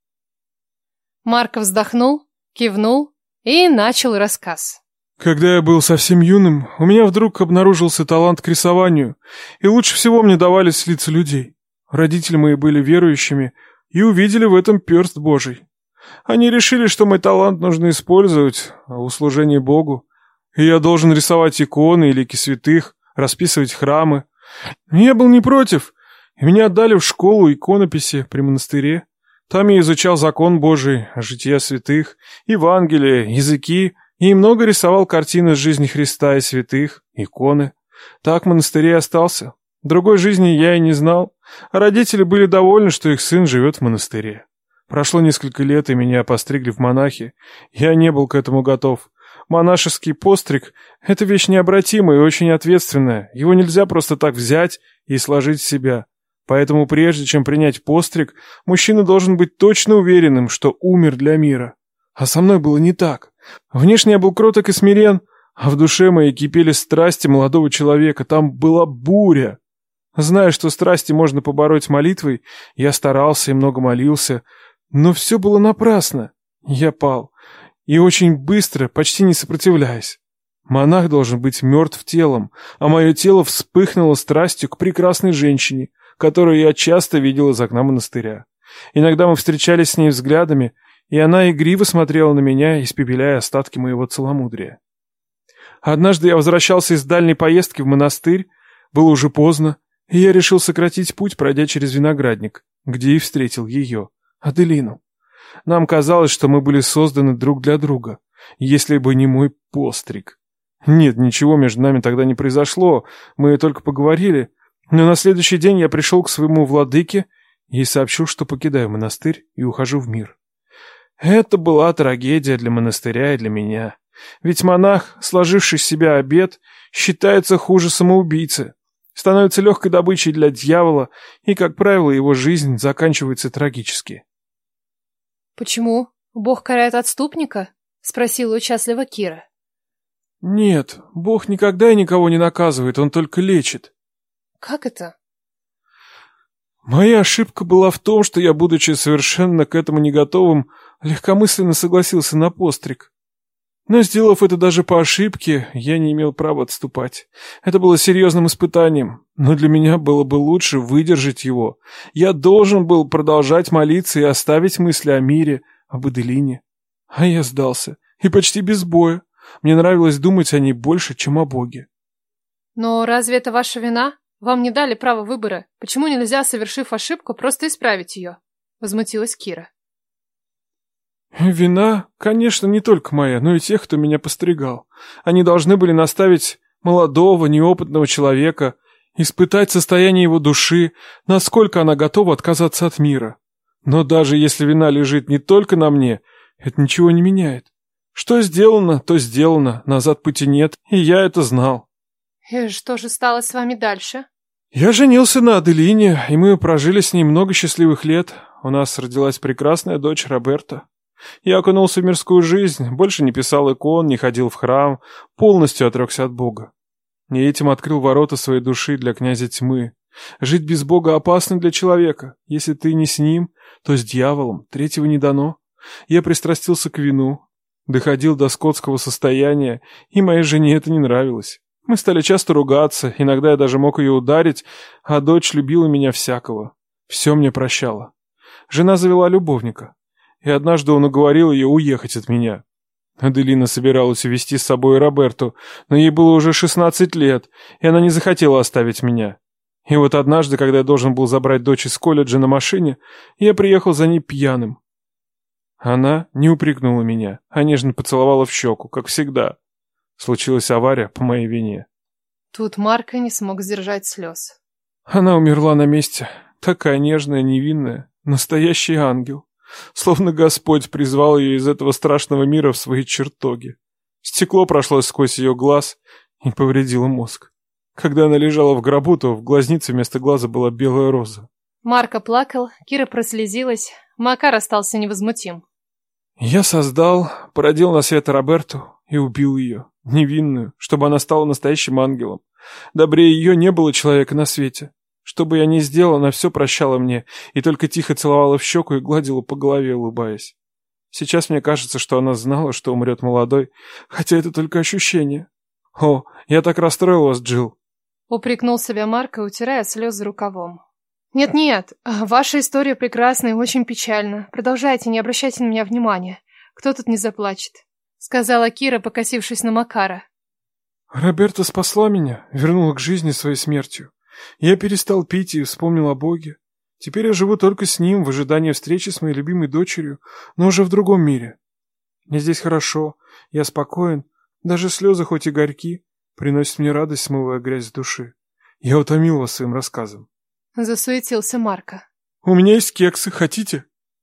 Марко вздохнул, кивнул и начал рассказ. Когда я был совсем юным, у меня вдруг обнаружился талант к рисованию, и лучше всего мне давались лица людей. Родители мои были верующими и увидели в этом перст Божий. Они решили, что мой талант нужно использовать в служении Богу, и я должен рисовать иконы и лики святых, расписывать храмы. Я был не против, и меня отдали в школу иконописи при монастыре. Там я изучал закон Божий, жития святых, Евангелие, языки, и много рисовал картины из жизни Христа и святых, иконы. Так в монастыре остался. Другой жизни я и не знал. А родители были довольны, что их сын живет в монастыре. Прошло несколько лет, и меня постригли в монахи. Я не был к этому готов. Монашеский постриг — это вещь необратимая и очень ответственная. Его нельзя просто так взять и сложить в себя. Поэтому прежде чем принять постриг, мужчина должен быть точно уверенным, что умер для мира. А со мной было не так. Внешне я был кроток и смирен, а в душе моей кипели страсти молодого человека. Там была буря. Зная, что страсти можно побороть молитвой, я старался и много молился, но все было напрасно. Я пал. И очень быстро, почти не сопротивляясь. Монах должен быть мертв телом, а мое тело вспыхнуло страстью к прекрасной женщине, которую я часто видел из окна монастыря. Иногда мы встречались с ней взглядами, и она игриво смотрела на меня, испепеляя остатки моего целомудрия. Однажды я возвращался из дальней поездки в монастырь, было уже поздно, и я решил сократить путь, пройдя через виноградник, где и встретил ее, Аделину. Нам казалось, что мы были созданы друг для друга, если бы не мой постриг. Нет, ничего между нами тогда не произошло, мы только поговорили, но на следующий день я пришел к своему владыке и сообщил, что покидаю монастырь и ухожу в мир. Это была трагедия для монастыря и для меня. Ведь монах, сложивший в себя обет, считается хуже самоубийцы, становится легкой добычей для дьявола, и, как правило, его жизнь заканчивается трагически. «Почему? Бог карает отступника?» — спросила участливо Кира. «Нет, Бог никогда и никого не наказывает, Он только лечит». «Как это?» «Моя ошибка была в том, что я, будучи совершенно к этому не готовым, легкомысленно согласился на постриг. Но, сделав это даже по ошибке, я не имел права отступать. Это было серьезным испытанием, но для меня было бы лучше выдержать его. Я должен был продолжать молиться и оставить мысли о мире, об Аделине. А я сдался, и почти без боя. Мне нравилось думать о ней больше, чем о Боге». «Но разве это ваша вина? Вам не дали права выбора. Почему нельзя, совершив ошибку, просто исправить ее?» — возмутилась Кира. Вина, конечно, не только моя, но и тех, кто меня постригал. Они должны были наставить молодого, неопытного человека, испытать состояние его души, насколько она готова отказаться от мира. Но даже если вина лежит не только на мне, это ничего не меняет. Что сделано, то сделано, назад пути нет, и я это знал. И что же стало с вами дальше? Я женился на Аделине, и мы прожили с ней много счастливых лет. У нас родилась прекрасная дочь Роберта. Я окунулся в мирскую жизнь, больше не писал икон, не ходил в храм, полностью отрекся от Бога. И этим открыл ворота своей души для князя тьмы. Жить без Бога опасно для человека. Если ты не с ним, то с дьяволом, третьего не дано. Я пристрастился к вину, доходил до скотского состояния, и моей жене это не нравилось. Мы стали часто ругаться, иногда я даже мог ее ударить, а дочь любила меня всякого. Все мне прощала. Жена завела любовника, и однажды он уговорил ее уехать от меня. Аделина собиралась увезти с собой Роберту, но ей было уже 16 лет, и она не захотела оставить меня. И вот однажды, когда я должен был забрать дочь из колледжа на машине, я приехал за ней пьяным. Она не упрекнула меня, а нежно поцеловала в щеку, как всегда. Случилась авария по моей вине. Тут Марко не смог сдержать слез. Она умерла на месте, такая нежная, невинная, настоящий ангел. Словно Господь призвал ее из этого страшного мира в свои чертоги. Стекло прошло сквозь ее глаз и повредило мозг. Когда она лежала в гробу, то в глазнице вместо глаза была белая роза. Марко плакал, Кира прослезилась, Макар остался невозмутим. Я создал, породил на свет Роберту и убил ее, невинную, чтобы она стала настоящим ангелом. Добрее ее не было человека на свете. Что бы я ни сделал, она все прощала мне и только тихо целовала в щеку и гладила по голове, улыбаясь. Сейчас мне кажется, что она знала, что умрет молодой, хотя это только ощущение. О, я так расстроил вас, Джилл. Упрекнул себя Марко, утирая слезы рукавом. Нет-нет, ваша история прекрасна и очень печальна. Продолжайте, не обращайте на меня внимания. Кто тут не заплачет? Сказала Кира, покосившись на Макара. Роберта спасла меня, вернула к жизни своей смертью. Я перестал пить и вспомнил о Боге. Теперь я живу только с ним, в ожидании встречи с моей любимой дочерью, но уже в другом мире. Мне здесь хорошо, я спокоен, даже слезы, хоть и горьки, приносят мне радость, смывая грязь с души. Я утомил вас своим рассказом. Засуетился Марко. У меня есть кексы, хотите?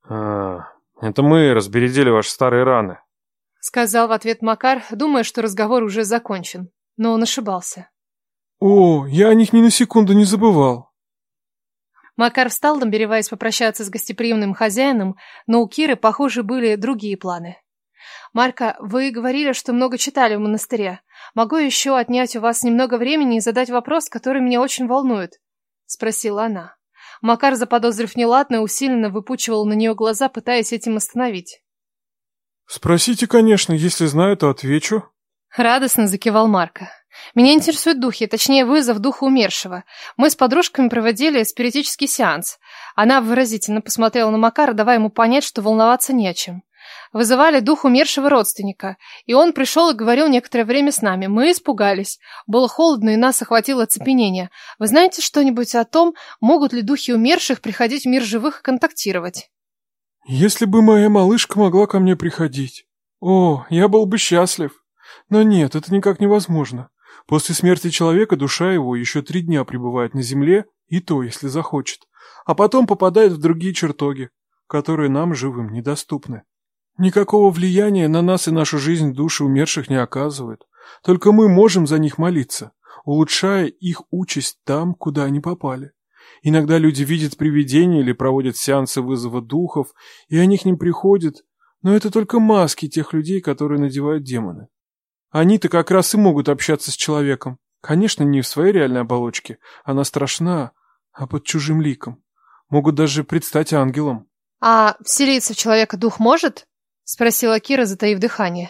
Это мы разбередили ваши старые раны. Сказал в ответ Макар, думая, что разговор уже закончен. Но он ошибался. О, я о них ни на секунду не забывал. Макар встал, намереваясь попрощаться с гостеприимным хозяином, но у Киры, похоже, были другие планы. «Марко, вы говорили, что много читали в монастыре. Могу еще отнять у вас немного времени и задать вопрос, который меня очень волнует?» — спросила она. Макар, заподозрив неладное, усиленно выпучивал на нее глаза, пытаясь этим остановить. «Спросите, конечно, если знаю, то отвечу». Радостно закивал Марко. «Меня интересуют духи, точнее вызов духа умершего. Мы с подружками проводили спиритический сеанс. Она выразительно посмотрела на Макара, давая ему понять, что волноваться не о чем. Вызывали дух умершего родственника, и он пришел и говорил некоторое время с нами. Мы испугались. Было холодно, и нас охватило оцепенение. Вы знаете что-нибудь о том, могут ли духи умерших приходить в мир живых и контактировать?» «Если бы моя малышка могла ко мне приходить. О, я был бы счастлив. Но нет, это никак невозможно. После смерти человека душа его еще 3 дня пребывает на земле, и то, если захочет, а потом попадает в другие чертоги, которые нам, живым, недоступны. Никакого влияния на нас и нашу жизнь души умерших не оказывают. Только мы можем за них молиться, улучшая их участь там, куда они попали. Иногда люди видят привидения или проводят сеансы вызова духов, и они к ним приходят, но это только маски тех людей, которые надевают демоны. Они-то как раз и могут общаться с человеком. Конечно, не в своей реальной оболочке, она страшна, а под чужим ликом. Могут даже предстать ангелом. «А вселиться в человека дух может?» — спросила Кира, затаив дыхание.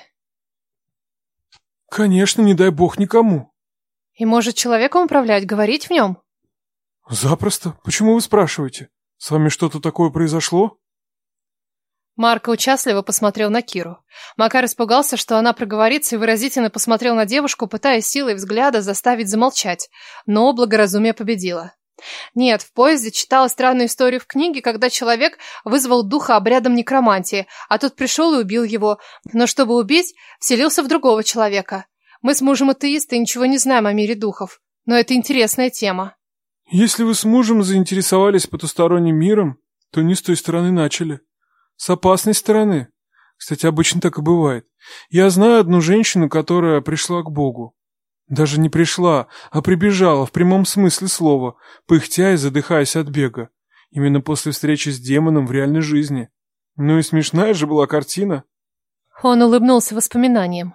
«Конечно, не дай бог никому». «И может человеком управлять, говорить в нем?» «Запросто. Почему вы спрашиваете? С вами что-то такое произошло?» Марко участливо посмотрел на Киру. Макар испугался, что она проговорится, и выразительно посмотрел на девушку, пытаясь силой взгляда заставить замолчать, но благоразумие победило. Нет, в поезде читала странную историю в книге, когда человек вызвал духа обрядом некромантии, а тот пришел и убил его, но чтобы убить, вселился в другого человека. Мы с мужем атеисты и ничего не знаем о мире духов, но это интересная тема. Если вы с мужем заинтересовались потусторонним миром, то не с той стороны начали. С опасной стороны. Кстати, обычно так и бывает. Я знаю одну женщину, которая пришла к Богу. Даже не пришла, а прибежала в прямом смысле слова, пыхтя и задыхаясь от бега. Именно после встречи с демоном в реальной жизни. Ну и смешная же была картина. Он улыбнулся воспоминаниям.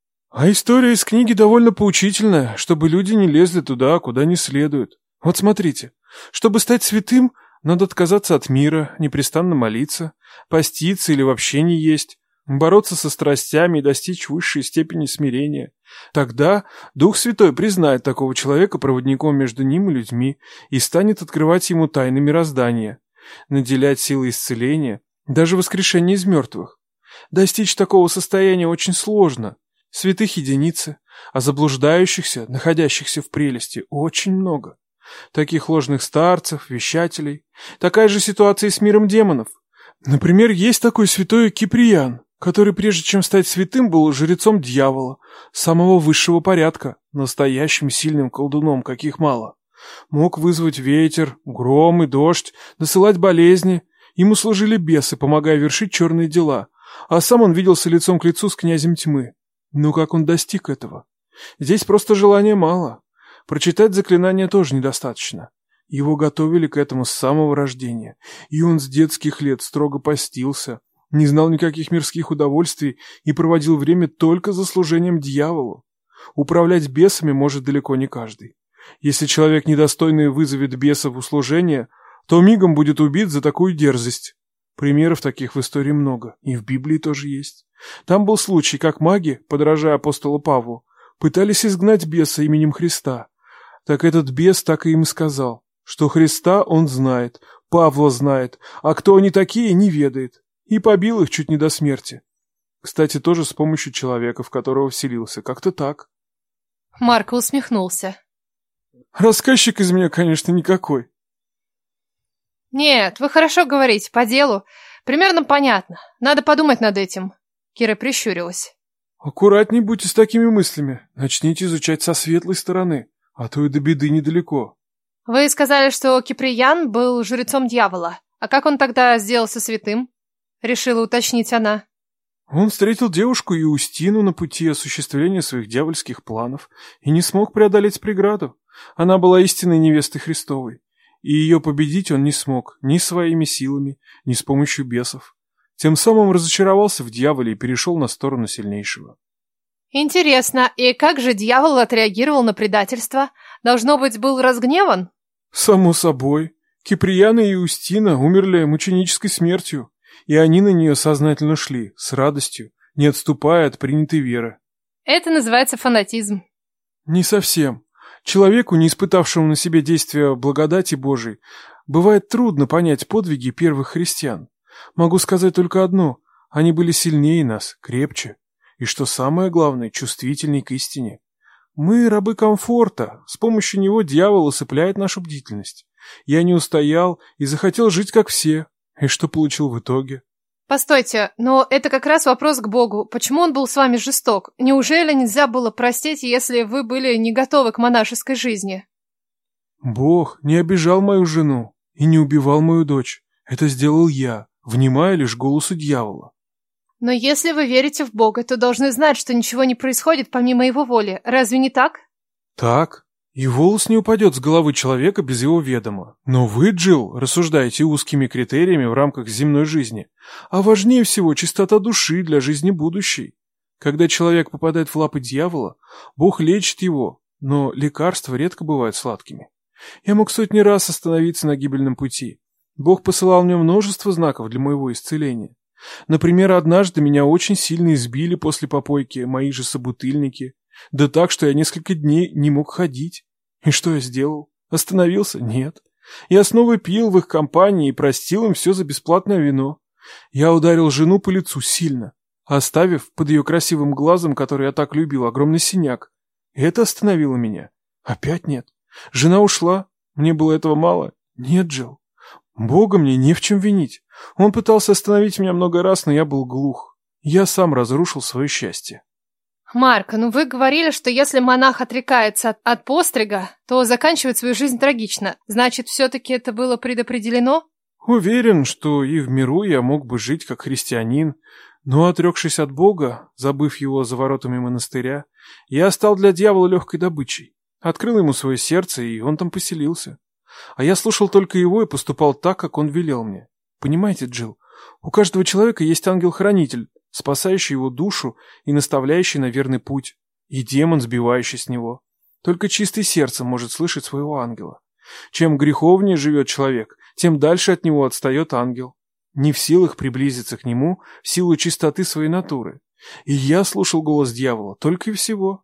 А история из книги довольно поучительная, чтобы люди не лезли туда, куда не следует. Вот смотрите, чтобы стать святым, надо отказаться от мира, непрестанно молиться, поститься или вообще не есть, бороться со страстями и достичь высшей степени смирения. Тогда Дух Святой признает такого человека проводником между ним и людьми и станет открывать ему тайны мироздания, наделять силой исцеления, даже воскрешения из мертвых. Достичь такого состояния очень сложно. Святых единицы, а заблуждающихся, находящихся в прелести, очень много. Таких ложных старцев, вещателей. Такая же ситуация и с миром демонов. Например, есть такой святой Киприан, который прежде чем стать святым был жрецом дьявола, самого высшего порядка, настоящим сильным колдуном, каких мало. Мог вызвать ветер, гром и дождь, насылать болезни. Ему служили бесы, помогая вершить черные дела, а сам он виделся лицом к лицу с князем тьмы. Но как он достиг этого? Здесь просто желания мало. Прочитать заклинания тоже недостаточно. Его готовили к этому с самого рождения, и он с детских лет строго постился, не знал никаких мирских удовольствий и проводил время только за служением дьяволу. Управлять бесами может далеко не каждый. Если человек недостойный вызовет беса в услужение, то мигом будет убит за такую дерзость. Примеров таких в истории много, и в Библии тоже есть. Там был случай, как маги, подражая апостолу Павлу, пытались изгнать беса именем Христа. Так этот бес так и им сказал, что Христа он знает, Павла знает, а кто они такие, не ведает. И побил их чуть не до смерти. Кстати, тоже с помощью человека, в которого вселился. Как-то так. Марко усмехнулся. Рассказчик из меня, конечно, никакой. Нет, вы хорошо говорите, по делу. Примерно понятно. Надо подумать над этим. Кира прищурилась. Аккуратней будьте с такими мыслями. Начните изучать со светлой стороны, а то и до беды недалеко. Вы сказали, что Киприян был жрецом дьявола. А как он тогда сделался святым? Решила уточнить она. Он встретил девушку Иустину на пути осуществления своих дьявольских планов и не смог преодолеть преграду. Она была истинной невестой Христовой, и ее победить он не смог ни своими силами, ни с помощью бесов. Тем самым разочаровался в дьяволе и перешел на сторону сильнейшего. Интересно, и как же дьявол отреагировал на предательство? Должно быть, был разгневан? Само собой. Киприян и Иустина умерли мученической смертью, и они на нее сознательно шли, с радостью, не отступая от принятой веры. Это называется фанатизм. Не совсем. Человеку, не испытавшему на себе действия благодати Божией, бывает трудно понять подвиги первых христиан. Могу сказать только одно: они были сильнее нас, крепче, и, что самое главное, чувствительней к истине. Мы рабы комфорта, с помощью него дьявол усыпляет нашу бдительность. Я не устоял и захотел жить как все. И что получил в итоге? Постойте, но это как раз вопрос к Богу. Почему он был с вами жесток? Неужели нельзя было простить, если вы были не готовы к монашеской жизни? Бог не обижал мою жену и не убивал мою дочь. Это сделал я, внимая лишь голосу дьявола. Но если вы верите в Бога, то должны знать, что ничего не происходит помимо его воли. Разве не так? Так. И волос не упадет с головы человека без его ведома. Но вы, Джилл, рассуждаете узкими критериями в рамках земной жизни. А важнее всего чистота души для жизни будущей. Когда человек попадает в лапы дьявола, Бог лечит его, но лекарства редко бывают сладкими. Я мог сотни раз остановиться на гибельном пути. Бог посылал мне множество знаков для моего исцеления. Например, однажды меня очень сильно избили после попойки мои же собутыльники. Да так, что я несколько дней не мог ходить. И что я сделал? Остановился? Нет. Я снова пил в их компании и простил им все за бесплатное вино. Я ударил жену по лицу сильно, оставив под ее красивым глазом, который я так любил, огромный синяк. Это остановило меня. Опять нет. Жена ушла. Мне было этого мало? Нет, Джилл. Бога мне не в чем винить. Он пытался остановить меня много раз, но я был глух. Я сам разрушил свое счастье. Марк, ну вы говорили, что если монах отрекается от пострига, то заканчивает свою жизнь трагично. Значит, все-таки это было предопределено? Уверен, что и в миру я мог бы жить как христианин, но, отрекшись от Бога, забыв его за воротами монастыря, я стал для дьявола легкой добычей. Открыл ему свое сердце, и он там поселился. А я слушал только его и поступал так, как он велел мне. Понимаете, Джилл, у каждого человека есть ангел-хранитель, спасающий его душу и наставляющий на верный путь, и демон, сбивающий с него. Только чистый сердцем может слышать своего ангела. Чем греховнее живет человек, тем дальше от него отстает ангел. Не в силах приблизиться к нему в силу чистоты своей натуры. И я слушал голос дьявола только и всего.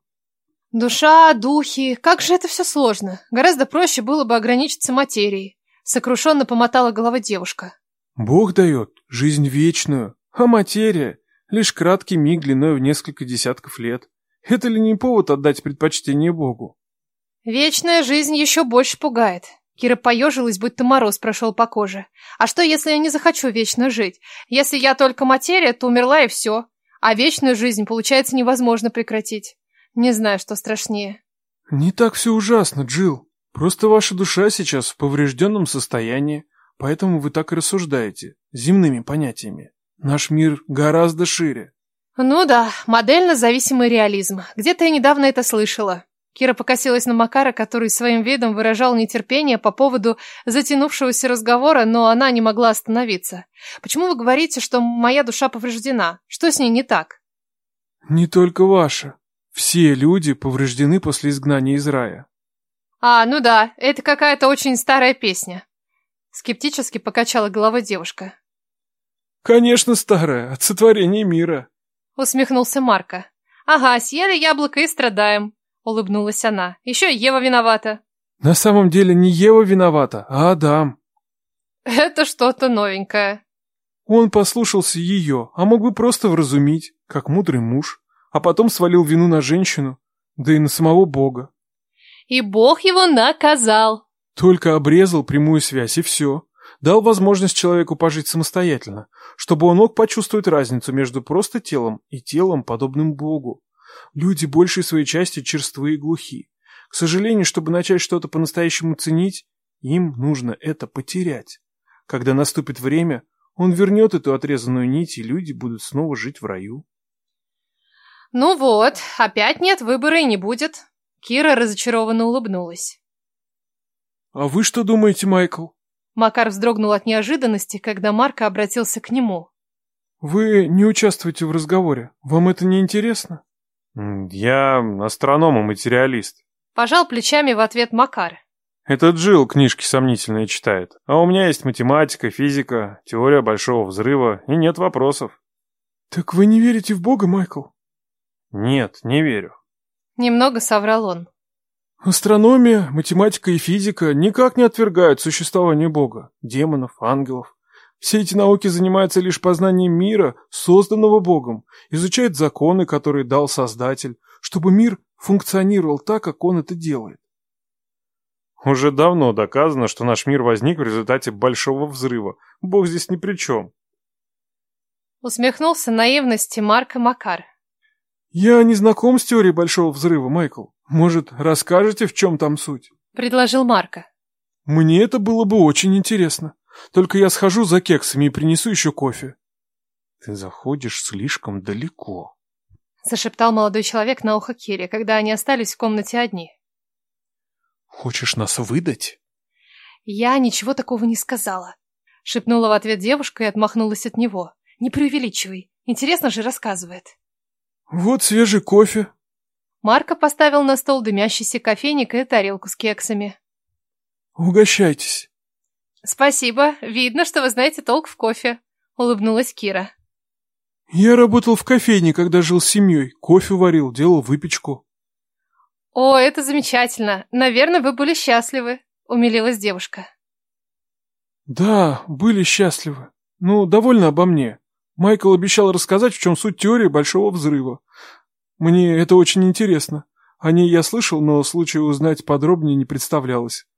Душа, духи, как же это все сложно. Гораздо проще было бы ограничиться материей. Сокрушенно помотала головой девушка. Бог дает жизнь вечную, а материя — лишь краткий миг длиной в несколько десятков лет. Это ли не повод отдать предпочтение Богу? Вечная жизнь еще больше пугает. Кира поежилась, будто мороз прошел по коже. А что, если я не захочу вечно жить? Если я только материя, то умерла и все. А вечную жизнь, получается, невозможно прекратить. Не знаю, что страшнее. Не так все ужасно, Джилл. Просто ваша душа сейчас в поврежденном состоянии, поэтому вы так и рассуждаете, земными понятиями. Наш мир гораздо шире. Ну да, модельно-зависимый реализм. Где-то я недавно это слышала. Кира покосилась на Макара, который своим видом выражал нетерпение по поводу затянувшегося разговора, но она не могла остановиться. «Почему вы говорите, что моя душа повреждена? Что с ней не так?» Не только ваша. Все люди повреждены после изгнания из рая. «А, ну да, это какая-то очень старая песня». Скептически покачала головой девушка. Конечно, старая, от сотворения мира. Усмехнулся Марко. «Ага, съели яблоко и страдаем», — улыбнулась она. «Еще и Ева виновата». На самом деле не Ева виновата, а Адам. Это что-то новенькое. Он послушался ее, а мог бы просто вразумить, как мудрый муж, а потом свалил вину на женщину, да и на самого Бога. И Бог его наказал. Только обрезал прямую связь, и все. Дал возможность человеку пожить самостоятельно, чтобы он мог почувствовать разницу между просто телом и телом, подобным Богу. Люди большей своей части черствы и глухи. К сожалению, чтобы начать что-то по-настоящему ценить, им нужно это потерять. Когда наступит время, он вернет эту отрезанную нить, и люди будут снова жить в раю. Ну вот, опять нет выбора и не будет. Кира разочарованно улыбнулась. А вы что думаете, Майкл? Макар вздрогнул от неожиданности, когда Марко обратился к нему. Вы не участвуете в разговоре. Вам это не интересно? Я астроном и материалист. Пожал плечами в ответ Макар. Это Джилл книжки сомнительные читает. А у меня есть математика, физика, теория большого взрыва, и нет вопросов. Так вы не верите в Бога, Майкл? Нет, не верю. Немного соврал он. Астрономия, математика и физика никак не отвергают существование Бога, демонов, ангелов. Все эти науки занимаются лишь познанием мира, созданного Богом, изучают законы, которые дал Создатель, чтобы мир функционировал так, как он это делает. Уже давно доказано, что наш мир возник в результате большого взрыва. Бог здесь ни при чем. Усмехнулся наивности Марко Макар. Я не знаком с теорией большого взрыва, Майкл. Может, расскажете, в чем там суть? Предложил Марко. Мне это было бы очень интересно. Только я схожу за кексами и принесу еще кофе. Ты заходишь слишком далеко. Зашептал молодой человек на ухо Кире, когда они остались в комнате одни. Хочешь нас выдать? Я ничего такого не сказала. Шепнула в ответ девушка и отмахнулась от него. Не преувеличивай. Интересно же рассказывает. Вот свежий кофе. Марко поставил на стол дымящийся кофейник и тарелку с кексами. Угощайтесь. Спасибо. Видно, что вы знаете толк в кофе. Улыбнулась Кира. Я работал в кофейне, когда жил с семьей. Кофе варил, делал выпечку. О, это замечательно. Наверное, вы были счастливы. Умилилась девушка. Да, были счастливы. Ну, довольно обо мне. Майкл обещал рассказать, в чем суть теории большого взрыва. Мне это очень интересно. О ней я слышал, но случая узнать подробнее не представлялось.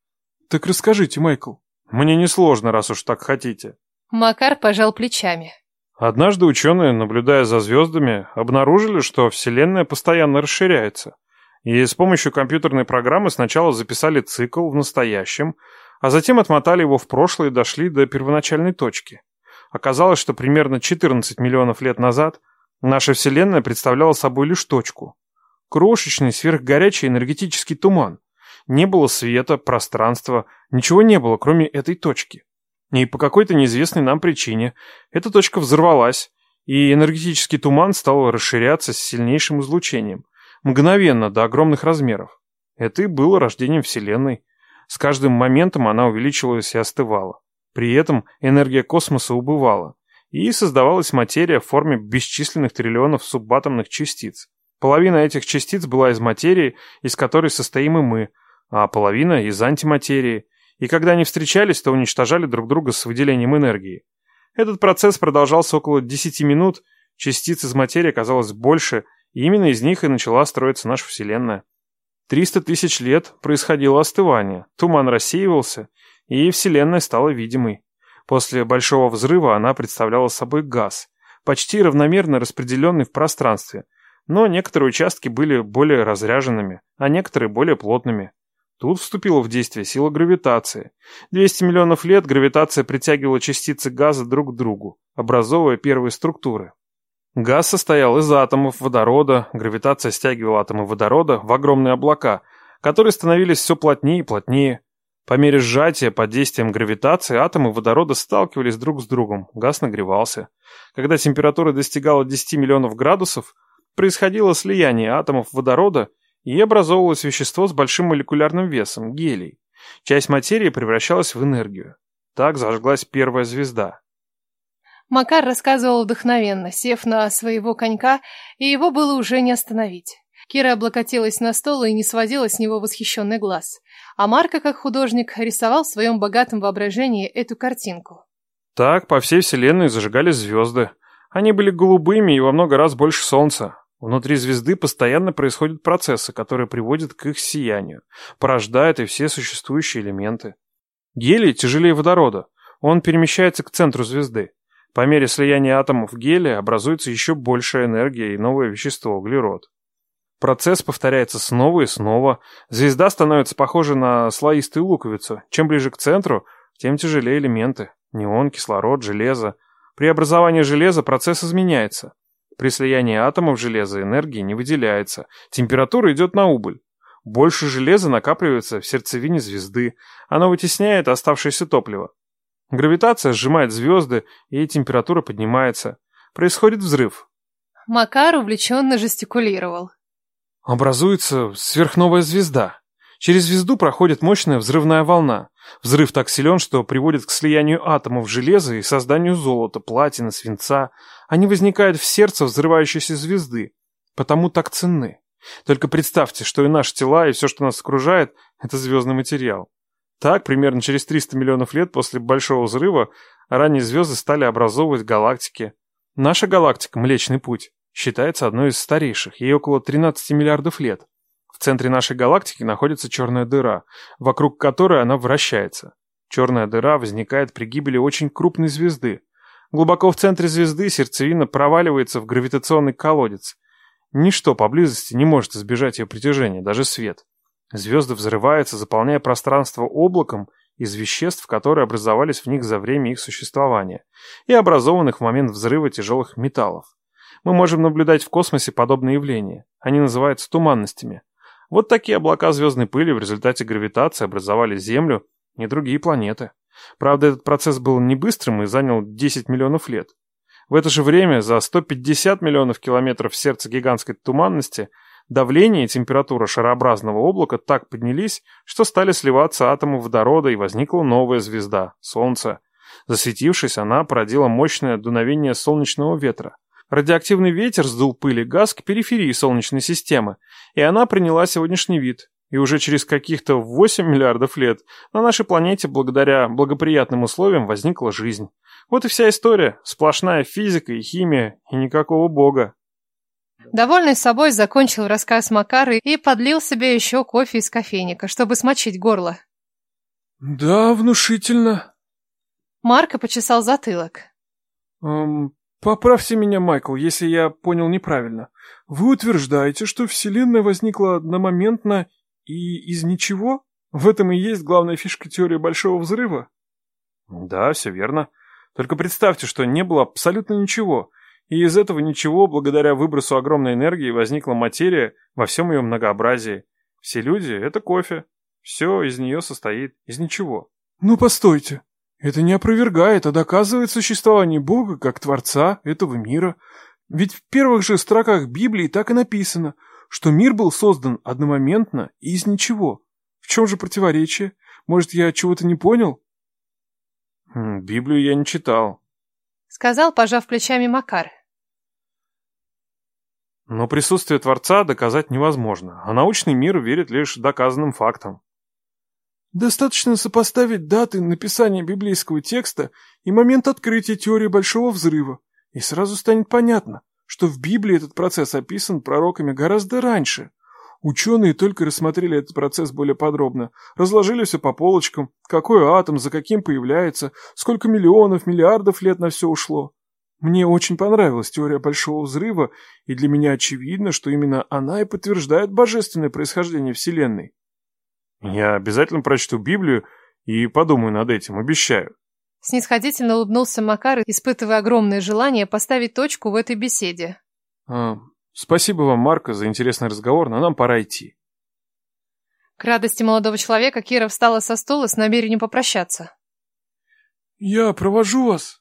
Так расскажите, Майкл. Мне несложно, раз уж так хотите. Макар пожал плечами. Однажды ученые, наблюдая за звездами, обнаружили, что Вселенная постоянно расширяется. И с помощью компьютерной программы сначала записали цикл в настоящем, а затем отмотали его в прошлое и дошли до первоначальной точки. Оказалось, что примерно 14 миллионов лет назад наша Вселенная представляла собой лишь точку. Крошечный сверхгорячий энергетический туман. Не было света, пространства, ничего не было, кроме этой точки. И по какой-то неизвестной нам причине эта точка взорвалась, и энергетический туман стал расширяться с сильнейшим излучением, мгновенно до огромных размеров. Это и было рождением Вселенной. С каждым моментом она увеличивалась и остывала. При этом энергия космоса убывала, и создавалась материя в форме бесчисленных триллионов субатомных частиц. Половина этих частиц была из материи, из которой состоим и мы, а половина из антиматерии. И когда они встречались, то уничтожали друг друга с выделением энергии. Этот процесс продолжался около 10 минут, частиц из материи оказалось больше, и именно из них и начала строиться наша Вселенная. 300 тысяч лет происходило остывание, туман рассеивался, и Вселенная стала видимой. После Большого взрыва она представляла собой газ, почти равномерно распределенный в пространстве, но некоторые участки были более разряженными, а некоторые более плотными. Тут вступила в действие сила гравитации. 200 миллионов лет гравитация притягивала частицы газа друг к другу, образовывая первые структуры. Газ состоял из атомов водорода, гравитация стягивала атомы водорода в огромные облака, которые становились все плотнее и плотнее. По мере сжатия под действием гравитации атомы водорода сталкивались друг с другом, газ нагревался. Когда температура достигала 10 миллионов градусов, происходило слияние атомов водорода, и образовывалось вещество с большим молекулярным весом – гелий. Часть материи превращалась в энергию. Так зажглась первая звезда. Макар рассказывал вдохновенно, сев на своего конька, и его было уже не остановить. Кира облокотилась на стол и не сводила с него восхищенный глаз. А Марко, как художник, рисовал в своем богатом воображении эту картинку. Так по всей Вселенной зажигались звезды. Они были голубыми и во много раз больше Солнца. Внутри звезды постоянно происходят процессы, которые приводят к их сиянию, порождают и все существующие элементы. Гелий тяжелее водорода, он перемещается к центру звезды. По мере слияния атомов гелия образуется еще большая энергия и новое вещество – углерод. Процесс повторяется снова и снова, звезда становится похожа на слоистую луковицу. Чем ближе к центру, тем тяжелее элементы – неон, кислород, железо. При образовании железа процесс изменяется. При слиянии атомов железа энергии не выделяется, температура идет на убыль. Больше железа накапливается в сердцевине звезды, оно вытесняет оставшееся топливо. Гравитация сжимает звезды, и температура поднимается. Происходит взрыв. Макар увлеченно жестикулировал. Образуется сверхновая звезда. Через звезду проходит мощная взрывная волна. Взрыв так силен, что приводит к слиянию атомов железа и созданию золота, платины, свинца. Они возникают в сердце взрывающейся звезды, потому так ценны. Только представьте, что и наши тела, и все, что нас окружает, это звездный материал. Так, примерно через 300 миллионов лет после Большого взрыва, ранние звезды стали образовывать галактики. Наша галактика, Млечный Путь, считается одной из старейших, ей около 13 миллиардов лет. В центре нашей галактики находится черная дыра, вокруг которой она вращается. Черная дыра возникает при гибели очень крупной звезды. Глубоко в центре звезды сердцевина проваливается в гравитационный колодец. Ничто поблизости не может избежать ее притяжения, даже свет. Звезды взрываются, заполняя пространство облаком из веществ, которые образовались в них за время их существования, и образованных в момент взрыва тяжелых металлов. Мы можем наблюдать в космосе подобные явления. Они называются туманностями. Вот такие облака звездной пыли в результате гравитации образовали Землю и другие планеты. Правда, этот процесс был не быстрым и занял 10 миллионов лет. В это же время за 150 миллионов километров в сердце гигантской туманности давление и температура шарообразного облака так поднялись, что стали сливаться атомы водорода, и возникла новая звезда – Солнце. Засветившись, она породила мощное дуновение солнечного ветра. Радиоактивный ветер сдул пыль и газ к периферии Солнечной системы, и она приняла сегодняшний вид. И уже через каких-то 8 миллиардов лет на нашей планете благодаря благоприятным условиям возникла жизнь. Вот и вся история. Сплошная физика и химия, и никакого бога. Довольный собой закончил рассказ Макар и подлил себе еще кофе из кофейника, чтобы смочить горло. Да, внушительно. Марко почесал затылок. Поправьте меня, Майкл, если я понял неправильно. Вы утверждаете, что Вселенная возникла одномоментно и из ничего? В этом и есть главная фишка теории Большого Взрыва? Да, все верно. Только представьте, что не было абсолютно ничего, и из этого ничего, благодаря выбросу огромной энергии, возникла материя во всем ее многообразии. Все люди — это кофе. Все из нее состоит, из ничего. Ну, постойте. Это не опровергает, а доказывает существование Бога как Творца этого мира. Ведь в первых же строках Библии так и написано, что мир был создан одномоментно и из ничего. В чем же противоречие? Может, я чего-то не понял? Библию я не читал. Сказал, пожав плечами Макар. Но присутствие Творца доказать невозможно, а научный мир верит лишь доказанным фактам. Достаточно сопоставить даты написания библейского текста и момент открытия теории Большого Взрыва, и сразу станет понятно, что в Библии этот процесс описан пророками гораздо раньше. Ученые только рассмотрели этот процесс более подробно, разложили все по полочкам, какой атом, за каким появляется, сколько миллионов, миллиардов лет на все ушло. Мне очень понравилась теория Большого Взрыва, и для меня очевидно, что именно она и подтверждает божественное происхождение Вселенной. Я обязательно прочту Библию и подумаю над этим, обещаю. Снисходительно улыбнулся Макар, испытывая огромное желание поставить точку в этой беседе. Спасибо вам, Марко, за интересный разговор, но нам пора идти. К радости молодого человека Кира встала со стула с намерением попрощаться. «Я провожу вас».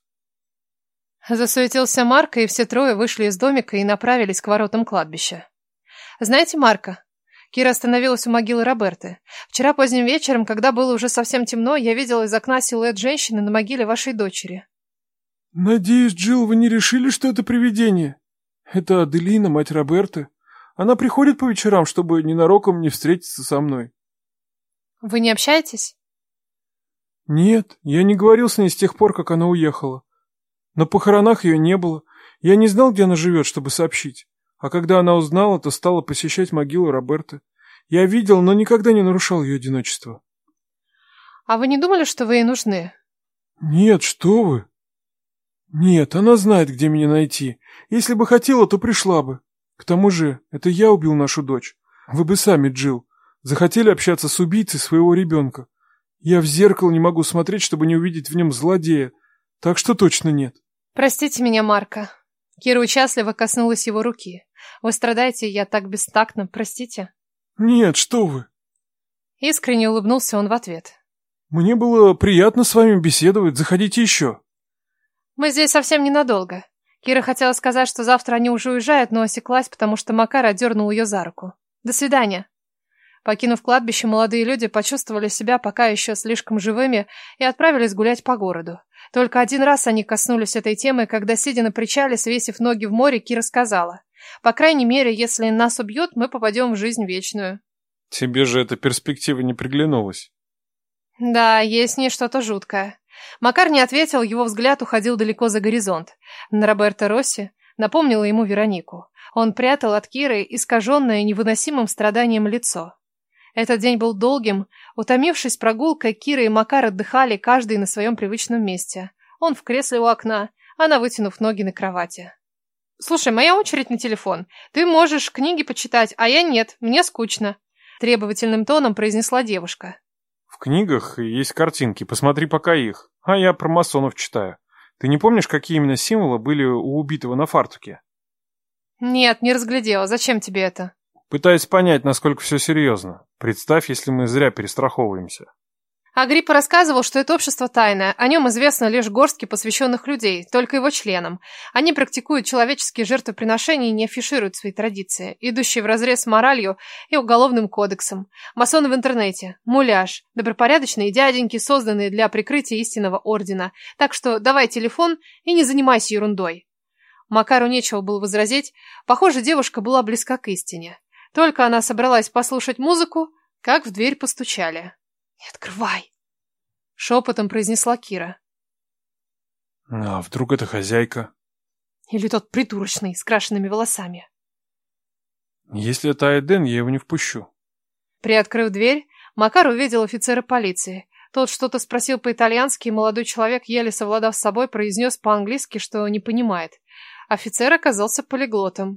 Засуетился Марко, и все трое вышли из домика и направились к воротам кладбища. «Знаете, Марко...» Кира остановилась у могилы Роберты. «Вчера поздним вечером, когда было уже совсем темно, я видела из окна силуэт женщины на могиле вашей дочери». «Надеюсь, Джилл, вы не решили, что это привидение? Это Аделина, мать Роберты. Она приходит по вечерам, чтобы ненароком не встретиться со мной». «Вы не общаетесь?» «Нет, я не говорил с ней с тех пор, как она уехала. На похоронах ее не было. Я не знал, где она живет, чтобы сообщить. А когда она узнала, то стала посещать могилу Роберты. Я видел, но никогда не нарушал ее одиночество». «А вы не думали, что вы ей нужны?» «Нет, что вы. Нет, она знает, где меня найти. Если бы хотела, то пришла бы. К тому же, это я убил нашу дочь. Вы бы сами, Джилл, захотели общаться с убийцей своего ребенка. Я в зеркало не могу смотреть, чтобы не увидеть в нем злодея. Так что точно нет». «Простите меня, Марко». Кира участливо коснулась его руки. «Вы страдаете, я так бестактно, простите». «Нет, что вы». Искренне улыбнулся он в ответ. «Мне было приятно с вами беседовать. Заходите еще». «Мы здесь совсем ненадолго». Кира хотела сказать, что завтра они уже уезжают, но осеклась, потому что Макар отдернул ее за руку. «До свидания». Покинув кладбище, молодые люди почувствовали себя пока еще слишком живыми и отправились гулять по городу. Только один раз они коснулись этой темы, когда, сидя на причале, свесив ноги в море, Кира сказала: «По крайней мере, если нас убьют, мы попадем в жизнь вечную». Тебе же эта перспектива не приглянулась. Да, есть в ней что-то жуткое. Макар не ответил, его взгляд уходил далеко за горизонт. На Роберто Росси напомнила ему Веронику. Он прятал от Киры искаженное невыносимым страданием лицо. Этот день был долгим. Утомившись прогулкой, Кира и Макар отдыхали каждый на своем привычном месте. Он в кресле у окна, она вытянув ноги на кровати. «Слушай, моя очередь на телефон. Ты можешь книги почитать, а я нет, мне скучно», — требовательным тоном произнесла девушка. В книгах есть картинки, посмотри пока их. А я про масонов читаю. Ты не помнишь, какие именно символы были у убитого на фартуке? «Нет, не разглядела. Зачем тебе это?» Пытаюсь понять, насколько все серьезно. Представь, если мы зря перестраховываемся. Агриппа рассказывал, что это общество тайное, о нем известно лишь горстке посвященных людей, только его членам. Они практикуют человеческие жертвоприношения и не афишируют свои традиции, идущие вразрез с моралью и уголовным кодексом. Масоны в интернете, муляж, добропорядочные дяденьки, созданные для прикрытия истинного ордена. Так что давай телефон и не занимайся ерундой. Макару нечего было возразить, похоже, девушка была близка к истине. Только она собралась послушать музыку, как в дверь постучали. «Не открывай!» — шепотом произнесла Кира. А вдруг это хозяйка? Или тот придурочный, с крашенными волосами. Если это Айден, я его не впущу. Приоткрыв дверь, Макар увидел офицера полиции. Тот что-то спросил по-итальянски, и молодой человек, еле совладав с собой, произнес по-английски, что не понимает. Офицер оказался полиглотом.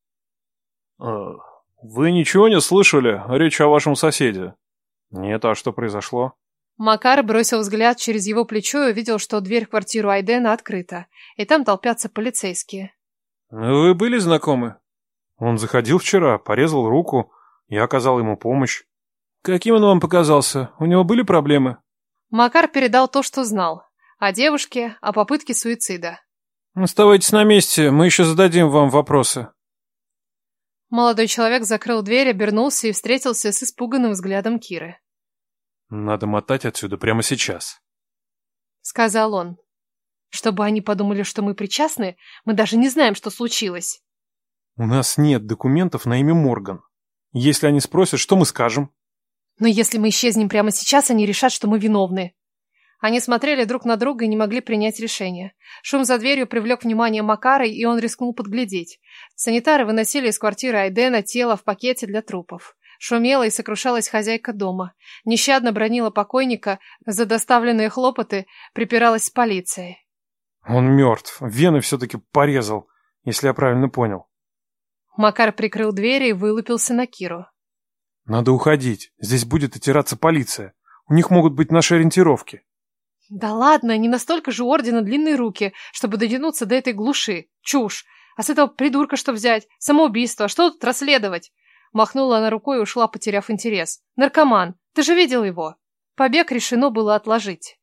«Вы ничего не слышали? Речь о вашем соседе?» «Нет, а что произошло?» Макар бросил взгляд через его плечо и увидел, что дверь в квартиру Айдена открыта, и там толпятся полицейские. «Вы были знакомы?» «Он заходил вчера, порезал руку, я оказал ему помощь». «Каким он вам показался? У него были проблемы?» Макар передал то, что знал. О девушке, о попытке суицида. «Оставайтесь на месте, мы еще зададим вам вопросы». Молодой человек закрыл дверь, обернулся и встретился с испуганным взглядом Киры. «Надо мотать отсюда прямо сейчас», — сказал он. «Чтобы они подумали, что мы причастны, мы даже не знаем, что случилось». «У нас нет документов на имя Морган. Если они спросят, что мы скажем?» «Но если мы исчезнем прямо сейчас, они решат, что мы виновны». Они смотрели друг на друга и не могли принять решение. Шум за дверью привлек внимание Макара, и он рискнул подглядеть. Санитары выносили из квартиры Айдена тело в пакете для трупов. Шумела и сокрушалась хозяйка дома. Нещадно бранила покойника, за доставленные хлопоты припиралась с полицией. «Он мертв. Вены все-таки порезал, если я правильно понял». Макар прикрыл дверь и вылупился на Киру. «Надо уходить. Здесь будет отираться полиция. У них могут быть наши ориентировки». «Да ладно, не настолько же у ордена длинные руки, чтобы дотянуться до этой глуши. Чушь. А с этого придурка что взять? Самоубийство. А что тут расследовать?» Махнула она рукой и ушла, потеряв интерес. «Наркоман. Ты же видел его?» Побег решено было отложить.